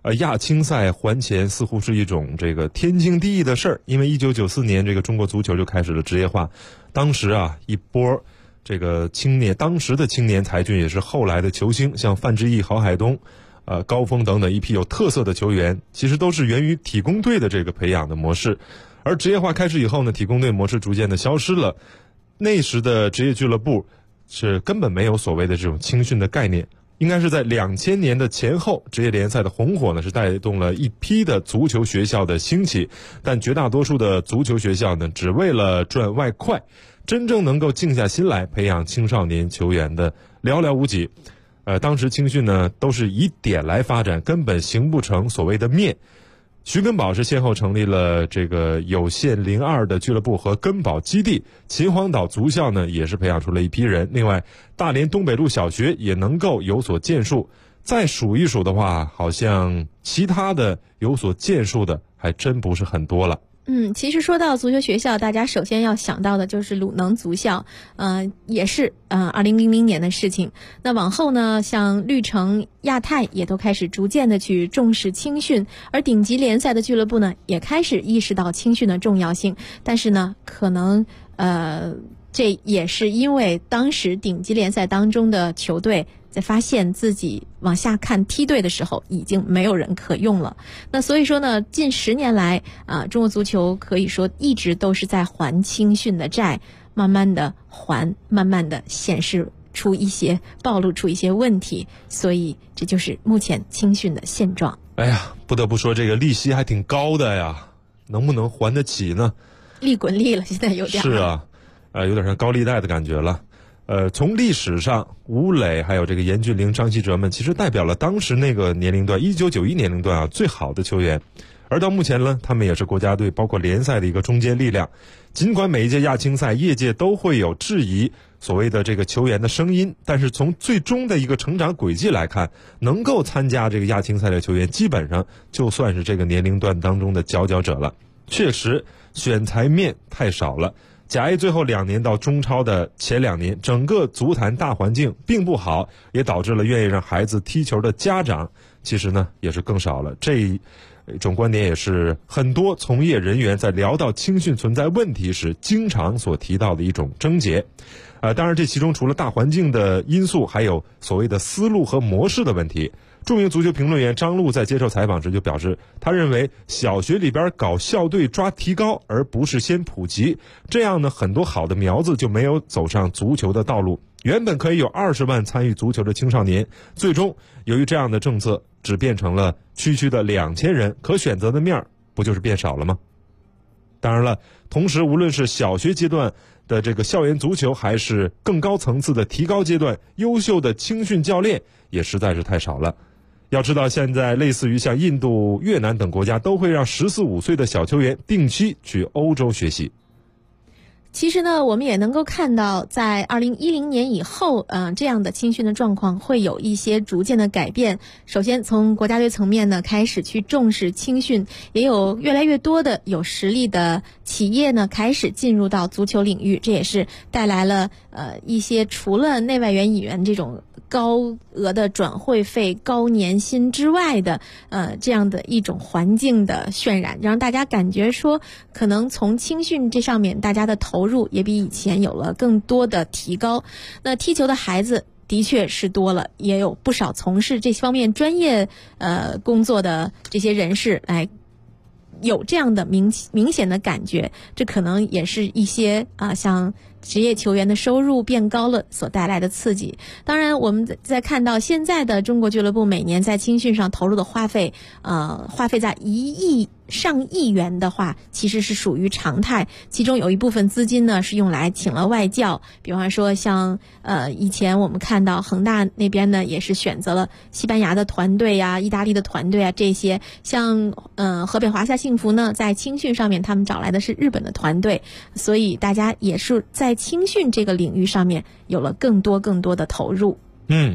亚青赛还钱似乎是一种这个天经地义的事儿，因为1994年这个中国足球就开始了职业化，当时啊一波这个当时的青年才俊也是后来的球星，像范志毅、郝海东、高峰等等一批有特色的球员，其实都是源于体工队的这个培养的模式。而职业化开始以后呢，体工队模式逐渐的消失了，那时的职业俱乐部是根本没有所谓的这种青训的概念。应该是在2000年的前后，职业联赛的红火呢是带动了一批的足球学校的兴起，但绝大多数的足球学校呢只为了赚外快，真正能够静下心来培养青少年球员的寥寥无几。当时青训呢都是以点来发展，根本形不成所谓的面。徐根宝是先后成立了这个有限02的俱乐部和根宝基地，秦皇岛足校呢也是培养出了一批人。另外，大连东北路小学也能够有所建树。再数一数的话，好像其他的有所建树的还真不是很多了。 其实说到足球学校，大家首先要想到的就是鲁能足校，也是2000年的事情。那往后呢，像绿城、亚太也都开始逐渐的去重视青训，而顶级联赛的俱乐部呢，也开始意识到青训的重要性。但是呢，可能这也是因为当时顶级联赛当中的球队在发现自己往下看梯队的时候，已经没有人可用了。那所以说呢，近10年来中国足球可以说一直都是在还青训的债，慢慢的还，慢慢的暴露出一些问题，所以这就是目前青训的现状。 哎呀，不得不说这个利息还挺高的呀，能不能还得起呢？ 利滚利了，现在有点。 是啊，有点像高利贷的感觉了。从历史上，吴磊还有这个严俊凌、张稀哲们，其实代表了当时那个年龄段1991年龄段最好的球员。而到目前呢，他们也是国家队包括联赛的一个中坚力量。尽管每一届亚青赛业界都会有质疑所谓的这个球员的声音，但是从最终的一个成长轨迹来看，能够参加这个亚青赛的球员基本上就算是这个年龄段当中的佼佼者了。确实选材面太少了。甲 A 最后2年到中超的前2年，整个足坛大环境并不好，也导致了愿意让孩子踢球的家长其实呢也是更少了。这一种观点也是很多从业人员在聊到青训存在问题时经常所提到的一种症结。当然这其中除了大环境的因素，还有所谓的思路和模式的问题。著名足球评论员张璐在接受采访时就表示，他认为小学里边搞校队抓提高，而不是先普及，这样呢很多好的苗子就没有走上足球的道路。原本可以有20万参与足球的青少年，最终由于这样的政策只变成了区区的2000人，可选择的面不就是变少了吗？当然了，同时无论是小学阶段的这个校园足球，还是更高层次的提高阶段，优秀的青训教练也实在是太少了。要知道，现在类似于像印度、越南等国家都会让14、15岁的小球员定期去欧洲学习。 其实呢，我们也能够看到，在2010年以后，这样的青训的状况会有一些逐渐的改变。首先，从国家队层面呢，开始去重视青训，也有越来越多的有实力的企业呢，开始进入到足球领域，这也是带来了一些除了内外援引援这种高额的转会费、高年薪之外的这样的一种环境的渲染，让大家感觉说，可能从青训这上面大家的投入也比以前有了更多的提高。那踢球的孩子的确是多了，也有不少从事这方面专业工作的这些人士来有这样的明显的感觉，这可能也是一些像职业球员的收入变高了所带来的刺激。当然我们在看到现在的中国俱乐部每年在青训上投入的花费在1亿上亿元的话，其实是属于常态。其中有一部分资金呢是用来请了外教，比方说像以前我们看到恒大那边呢也是选择了西班牙的团队啊、意大利的团队啊，这些像河北华夏幸福呢在青训上面他们找来的是日本的团队，所以大家也是在青训这个领域上面有了更多的投入。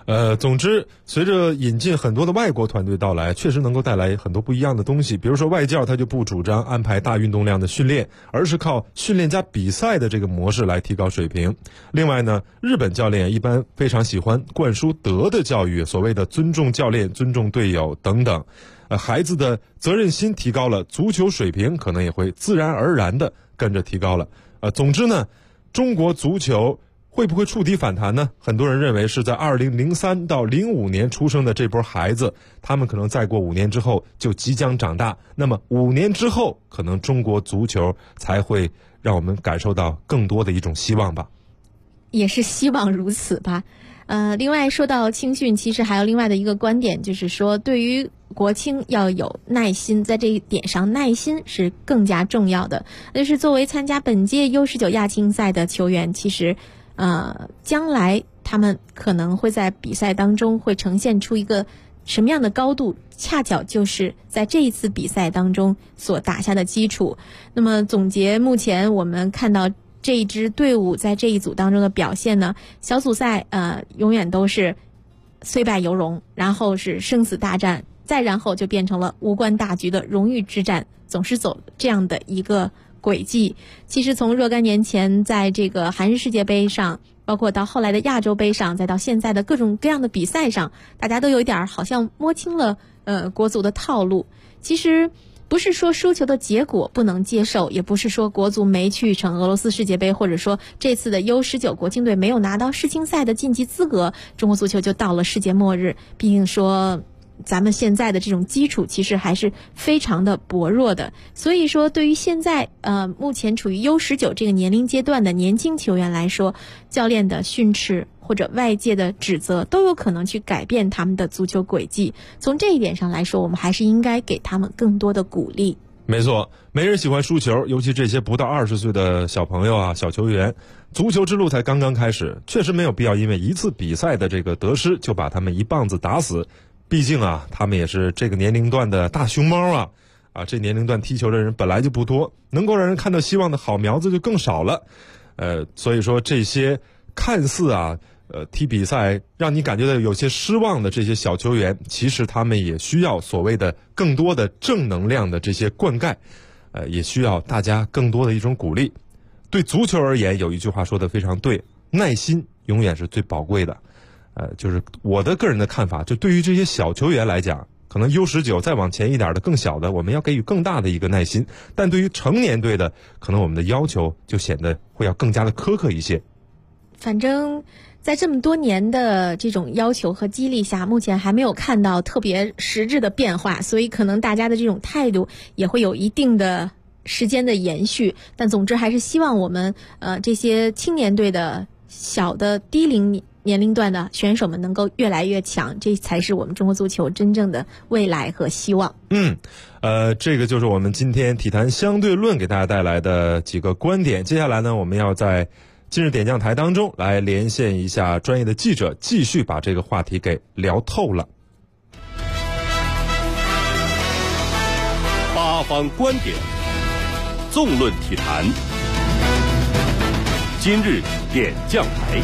总之，随着引进很多的外国团队到来，确实能够带来很多不一样的东西。比如说外教他就不主张安排大运动量的训练，而是靠训练加比赛的这个模式来提高水平。另外呢，日本教练一般非常喜欢灌输德的教育，所谓的尊重教练、尊重队友等等。孩子的责任心提高了，足球水平可能也会自然而然的跟着提高了。总之呢，中国足球会不会触底反弹呢？很多人认为是在2003到05年出生的这波孩子，他们可能再过5年之后就即将长大，那么5年之后可能中国足球才会让我们感受到更多的一种希望吧。 也是希望如此吧。另外说到青训，其实还有另外的一个观点，就是说对于国青要有耐心，在这一点上耐心是更加重要的。就是作为参加本届U19亚青赛的球员，其实将来他们可能会在比赛当中会呈现出一个什么样的高度，恰巧就是在这一次比赛当中所打下的基础。那么总结目前我们看到这一支队伍在这一组当中的表现呢，小组赛永远都是虽败犹荣，然后是生死大战，再然后就变成了无关大局的荣誉之战，总是走这样的一个轨迹。其实从若干年前在这个韩日世界杯上，包括到后来的亚洲杯上，再到现在的各种各样的比赛上，大家都有一点好像摸清了国足的套路。其实不是说输球的结果不能接受，也不是说国足没去成俄罗斯世界杯，或者说这次的 U19 国青队没有拿到世青赛的晋级资格，中国足球就到了世界末日。毕竟说咱们现在的这种基础其实还是非常的薄弱的，所以说对于现在目前处于 U19 这个年龄阶段的年轻球员来说，教练的训斥或者外界的指责都有可能去改变他们的足球轨迹。从这一点上来说，我们还是应该给他们更多的鼓励。 没错，没人喜欢输球，尤其这些不到20岁的小朋友啊、小球员，足球之路才刚刚开始，确实没有必要因为一次比赛的这个得失就把他们一棒子打死。毕竟啊，他们也是这个年龄段的大熊猫啊，这年龄段踢球的人本来就不多，能够让人看到希望的好苗子就更少了。所以说这些看似踢比赛让你感觉到有些失望的这些小球员，其实他们也需要所谓的更多的正能量的这些灌溉，也需要大家更多的一种鼓励。对足球而言，有一句话说得非常对，耐心永远是最宝贵的。就是我的个人的看法，就对于这些小球员来讲，可能 U19 再往前一点的更小的，我们要给予更大的一个耐心，但对于成年队的，可能我们的要求就显得会要更加的苛刻一些。 反正在这么多年的这种要求和激励下，目前还没有看到特别实质的变化，所以可能大家的这种态度也会有一定的时间的延续。但总之还是希望我们这些青年队的小的低龄年龄段的选手们能够越来越强，这才是我们中国足球真正的未来和希望。 这个就是我们今天体坛相对论给大家带来的几个观点。接下来呢，我们要在今日点将台当中来连线一下专业的记者，继续把这个话题给聊透了。 八方观点，纵论体坛，今日点将台。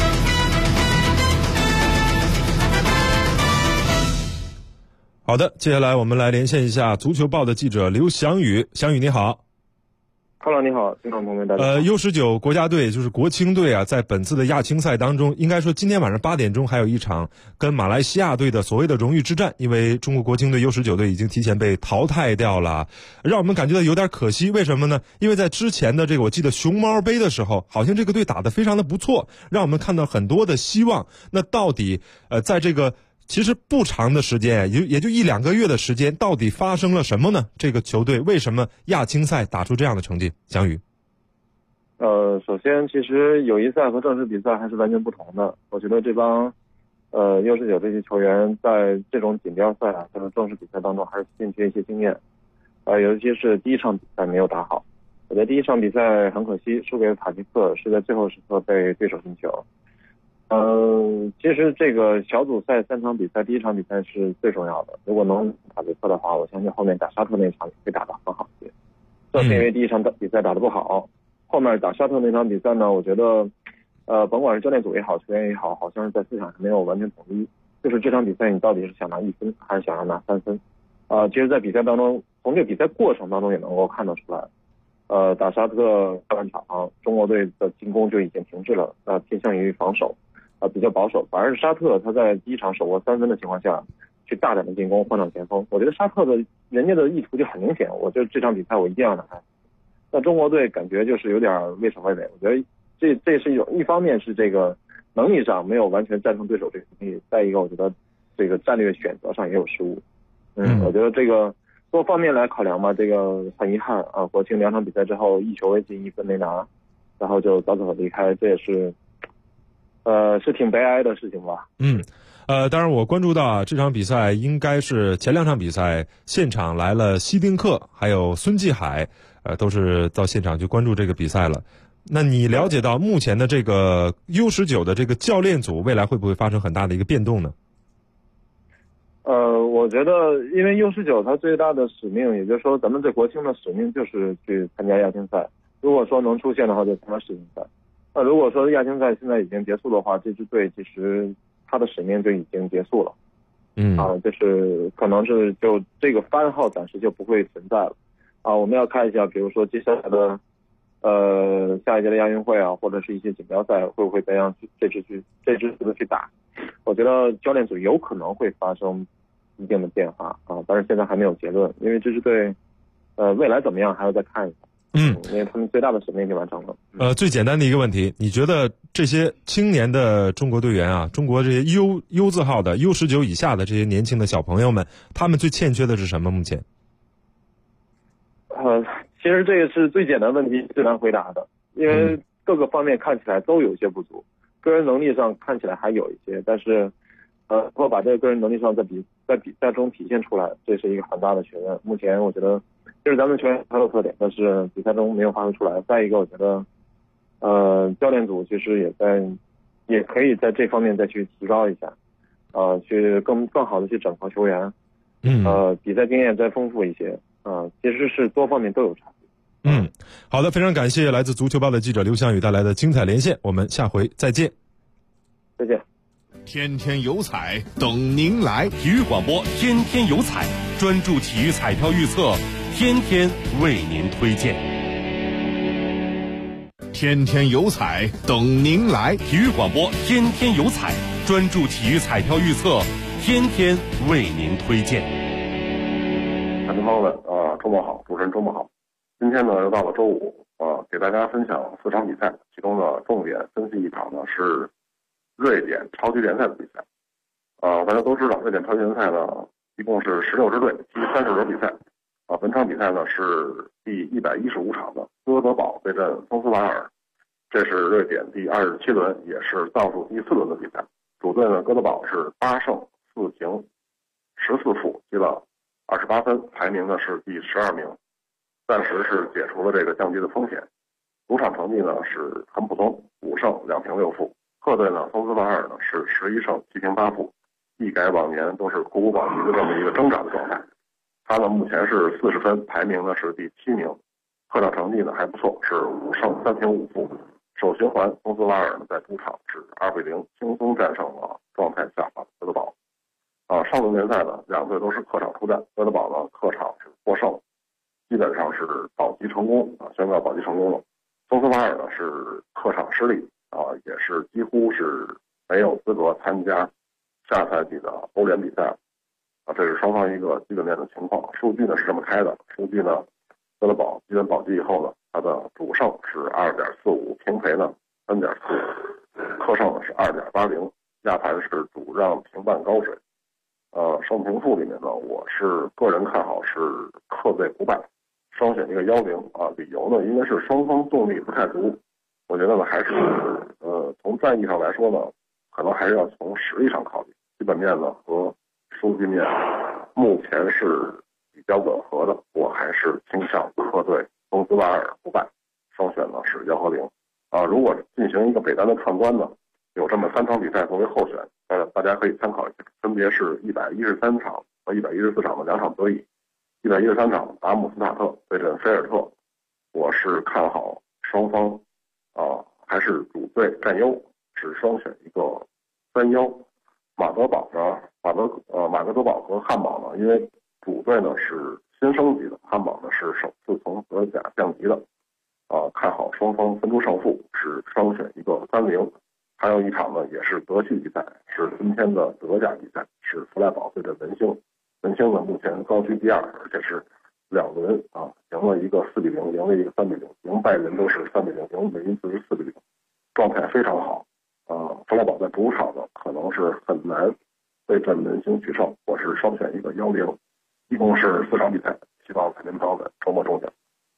好的，接下来我们来连线一下足球报的记者刘翔宇。翔宇你好。 Hello， 你好，听众朋友们，大家好。 U19 国家队就是国青队在本次的亚青赛当中，应该说今天晚上8点钟还有一场跟马来西亚队的所谓的荣誉之战，因为中国国青队 U19 队已经提前被淘汰掉了，让我们感觉到有点可惜。为什么呢？因为在之前的这个我记得熊猫杯的时候，好像这个队打得非常的不错，让我们看到很多的希望。那到底在这个其实不长的时间，也就1-2个月的时间，到底发生了什么呢？这个球队为什么亚青赛打出这样的成绩？翔宇。 首先其实友谊赛和正式比赛还是完全不同的。我觉得这帮U19这些球员在这种锦标赛或者正式比赛当中还是欠缺一些经验，尤其是第一场比赛没有打好。我觉得第一场比赛很可惜输给了塔吉克，是在最后时刻被对手进球。其实这个小组赛3场比赛，第一场比赛是最重要的。如果能打对策的话，我相信后面打沙特那场会打得很好些。正是因为第一场比赛打得不好，后面打沙特那场比赛呢，我觉得甭管是教练组也好，球员也好，好像是在思想上没有完全统一，就是这场比赛你到底是想拿1分还是想要拿3分？其实，在比赛当中，从这个比赛过程当中也能够看得出来，打沙特下半场中国队的进攻就已经停滞了，偏向于防守，比较保守，反而是沙特他在第一场手握3分的情况下，去大胆的进攻，换挡前锋。我觉得沙特的人家的意图就很明显，我觉得这场比赛我一定要拿下。那中国队感觉就是有点畏首畏尾，我觉得这是一方面是这个能力上没有完全战胜对手这个能力，再一个我觉得这个战略选择上也有失误。我觉得这个多方面来考量吧，这个很遗憾啊，国庆2场比赛之后1球未进1分没拿，然后就早早的离开，这也是是挺悲哀的事情吧。 当然我关注到这场比赛应该是前2场比赛现场来了希丁克还有孙继海，都是到现场去关注这个比赛了。那你了解到目前的这个 U19 的这个教练组未来会不会发生很大的一个变动呢？ 我觉得因为 U19 它最大的使命，也就是说咱们这国庆的使命就是去参加亚青赛，如果说能出现的话就参加世锦赛。那如果说亚青赛现在已经结束的话，这支队其实它的使命就已经结束了。就是可能是就这个番号暂时就不会存在了。我们要看一下，比如说接下来的下一届的亚运会或者是一些锦标赛会不会怎样这支的去打。我觉得教练组有可能会发生一定的变化但是现在还没有结论，因为这支队未来怎么样还要再看一下。因为他们最大的使命已经完成了。 最简单的一个问题，你觉得这些青年的中国队员中国这些 U 字号的 U19 以下的这些年轻的小朋友们，他们最欠缺的是什么？目前？ 其实这个是最简单的问题，最难回答的，因为各个方面看起来都有一些不足，个人能力上看起来还有一些，但是如果把这个个人能力上在比赛中体现出来，这是一个很大的学问。目前我觉得这是咱们球员很有特点，但是比赛中没有发挥出来。再一个，我觉得教练组其实也可以在这方面再去提高一下，去更好的去整合球员，比赛经验再丰富一些，其实是多方面都有差距。 好的，非常感谢来自足球报的记者刘翔宇带来的精彩连线，我们下回再见。 再见。 天天有彩等您来，体育广播天天有彩，专注体育彩票预测，天天为您推荐。天天有彩等您来，体育广播天天有彩，专注体育彩票预测，天天为您推荐。 观众朋友们周末好，主持人周末好。今天呢又到了周五给大家分享4场比赛，其中呢重点分析一场呢是瑞典超级联赛的比赛。大家都知道瑞典超级联赛呢一共是16支队踢30轮比赛。本场比赛呢是第115场的哥德堡对阵松斯瓦尔，这是瑞典第27轮，也是倒数第4轮的比赛。主队呢哥德堡是8胜4平14负，积了28分，排名呢是第12名，暂时是解除了这个降级的风险。主场成绩呢是很普通，5胜2平6负。客队呢松斯瓦尔呢是11胜7平8负，一改往年都是苦苦保级的这么一个挣扎的状态。他呢目前是40分，排名呢是第7名，客场成绩呢还不错，是5胜3平5负。首循环松斯瓦尔呢在主场是2-0轻松战胜了状态下滑的哥德堡。上轮联赛呢两队都是客场出战，哥德堡呢客场是获胜，基本上是保级成功宣告保级成功了。松斯瓦尔呢是客场失利也是几乎是没有资格参加下赛季的欧联比赛这是双方一个基本面的情况。数据呢是这么开的，数据呢哥德堡基本保级以后呢，他的主胜是 2.45， 平赔呢 3.45， 客胜呢是 2.80， 亚盘是主让平半高水。胜平负里面呢，我是个人看好是客队不败，双选一个10理由呢应该是双方动力不太足。我觉得呢还是从战役上来说呢，可能还是要从实力上考虑，基本面呢和数据面目前是比较吻合的，我还是倾向客队松斯瓦尔不败，双选呢是1-0。如果进行一个北单的串关呢，有这么3场比赛作为候选，大家可以参考一下，分别是113场和114场的2场得以。113场达姆斯塔特对阵菲尔特，我是看好双方还是主队占优，是双选一个3-1。马格德堡和汉堡呢，因为主队呢是新升级的，汉堡呢是首次从德甲降级的，看好双方分出胜负，是双选一个3-0。还有一场呢也是德系比赛，是今天的德甲比赛，是弗赖堡队的文星。文星呢目前高居第2，而且是2轮赢了一个4-0，赢了一个3-0，赢拜仁都是3-0，赢梅因茨是4-0，状态非常好。弗赖堡在主场呢可能是很难对阵文星取胜，我是双选一个1-0，一共是4场比赛，希望彩民朋友们周末中奖。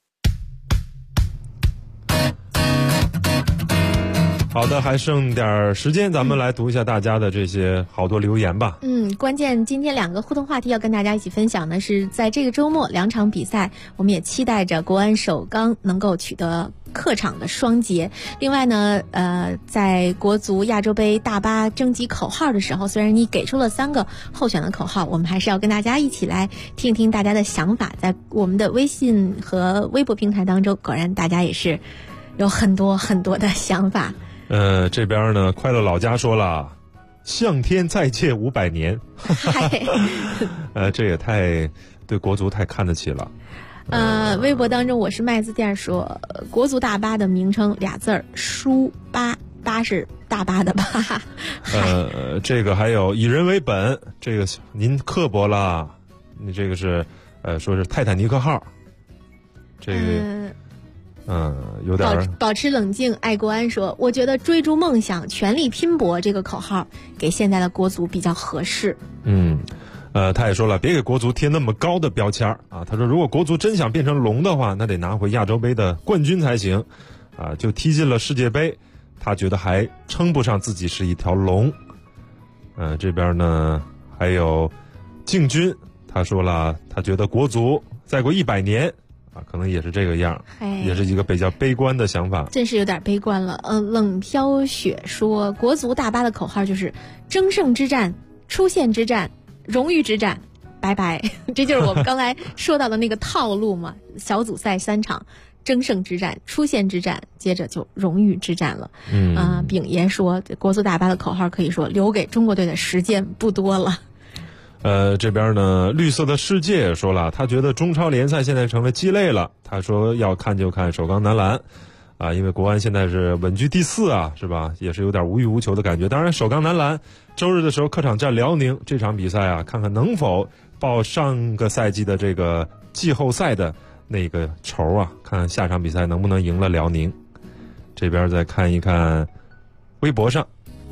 好的，还剩点时间，咱们来读一下大家的这些好多留言吧。 关键今天2个互动话题要跟大家一起分享的是，在这个周末2场比赛，我们也期待着国安首钢能够取得客场的双捷。另外呢，在国足亚洲杯大巴征集口号的时候，虽然你给出了3个候选的口号，我们还是要跟大家一起来听听大家的想法。在我们的微信和微博平台当中，果然大家也是有很多很多的想法。 这边呢，快乐老家说了，向天再借500年。这也太对国足太看得起了。 微博当中我是麦子店说，国足大巴的名称2字儿，输巴，巴是大巴的巴。 这个还有以人为本，这个您刻薄了，你这个是说是泰坦尼克号，这个。有点保持冷静。爱国安说，我觉得追逐梦想，全力拼搏这个口号给现在的国足比较合适。 他也说了，别给国足贴那么高的标签啊。他说，如果国足真想变成龙的话，那得拿回亚洲杯的冠军才行啊。就踢进了世界杯，他觉得还称不上自己是一条龙。这边呢还有靖军，他说了，他觉得国足再过100年。可能也是这个样，也是一个比较悲观的想法。 真是有点悲观了。冷飘雪说，国足大巴的口号就是争胜之战、出线之战、荣誉之战，拜拜。这就是我们刚才说到的那个套路嘛。小组赛3场，争胜之战、出线之战，接着就荣誉之战了。丙爷说，国足大巴的口号可以说留给中国队的时间不多了。 这边呢，绿色的世界说了，他觉得中超联赛现在成了鸡肋了。他说要看就看首钢男篮，因为国安现在是稳居第4啊，是吧？也是有点无欲无求的感觉。当然，首钢男篮周日的时候客场战辽宁，这场比赛啊，看看能否报上个赛季的这个季后赛的那个仇啊，看下场比赛能不能赢了辽宁。这边再看一看微博上，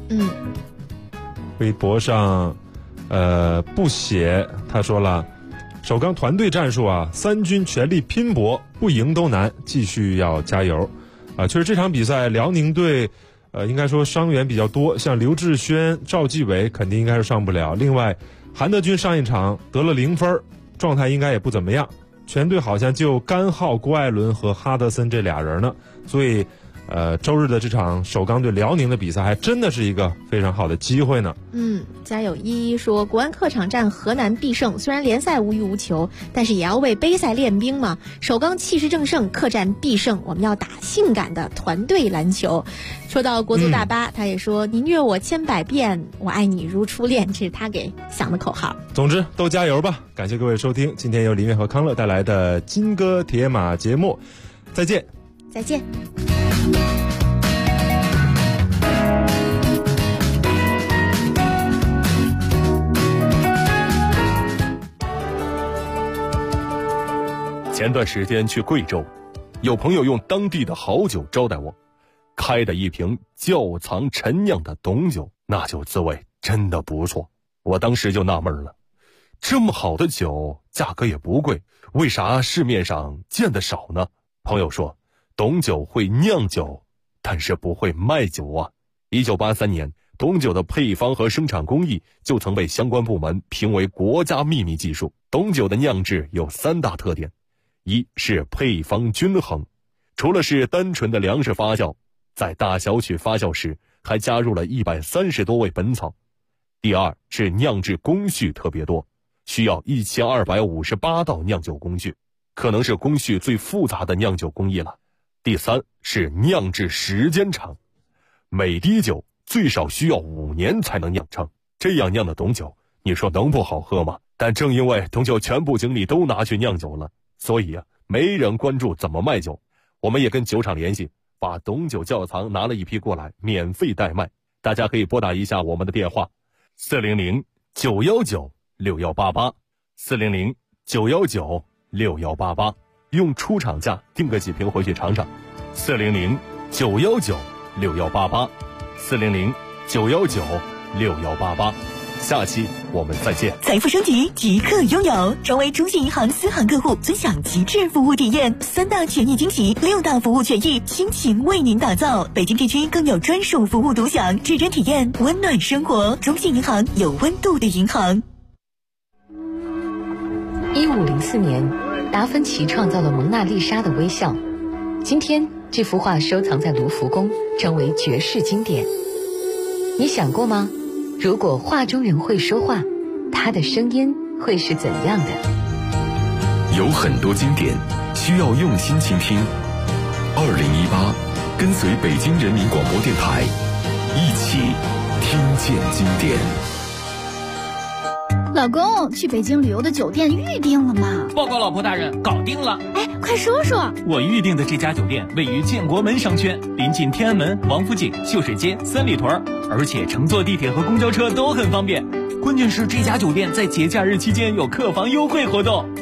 微博上。不写，他说了，首钢团队战术啊，3军全力拼搏，不赢都难，继续要加油。确实这场比赛辽宁队，应该说伤员比较多，像刘志轩、赵继伟肯定应该是上不了。另外，韩德君上一场得了0分，状态应该也不怎么样。全队好像就甘浩、郭艾伦和哈德森这俩人呢，所以。周日的这场首钢对辽宁的比赛还真的是一个非常好的机会呢。 家有依说，国安客场战河南必胜，虽然联赛无欲无求，但是也要为杯赛练兵嘛。首钢气势正盛，客战必胜，我们要打性感的团队篮球。说到国足大巴，他也说，你虐我千百遍，我爱你如初恋，这是他给想的口号。 总之都加油吧。感谢各位收听今天由林月和康乐带来的金戈铁马节目，再见。 前段时间去贵州，有朋友用当地的好酒招待我，开的一瓶窖藏陈酿的董酒，那酒滋味真的不错。我当时就纳闷了，这么好的酒价格也不贵，为啥市面上见得少呢？朋友说，董酒会酿酒，但是不会卖酒啊。1983年，董酒的配方和生产工艺就曾被相关部门评为国家秘密技术。董酒的酿制有3大特点，一是配方均衡，除了是单纯的粮食发酵，在大小曲发酵时还加入了130多味本草。第二是酿制工序特别多，需要1258道酿酒工序，可能是工序最复杂的酿酒工艺了。 第3是酿制时间长，每滴酒最少需要5年才能酿成，这样酿的董酒，你说能不好喝吗？但正因为董酒全部精力都拿去酿酒了，所以没人关注怎么卖酒。我们也跟酒厂联系，把董酒窖藏拿了一批过来，免费代卖。大家可以拨打一下我们的电话，400-919-6188，400-919-6188，用出厂价订个几瓶回去尝尝。400-919-6188，400-919-6188。下期我们再见。 财富升级即刻拥有，成为中信银行私行客户，尊享极致服务体验，3大权益惊喜，6大服务权益，倾情为您打造。北京地区更有专属服务独享，至臻体验温暖生活。中信银行，有温度的银行。 1504年，达芬奇创造了蒙娜丽莎的微笑。今天，这幅画收藏在卢浮宫，成为绝世经典。你想过吗？如果画中人会说话，他的声音会是怎样的？ 有很多经典需要用心倾听。2018，跟随北京人民广播电台，一起听见经典。 老公，去北京旅游的酒店预定了吗？ 报告老婆大人，搞定了。 哎，快说说。 我预定的这家酒店位于建国门商圈，临近天安门、王府井、秀水街、三里屯，而且乘坐地铁和公交车都很方便。关键是这家酒店在节假日期间有客房优惠活动。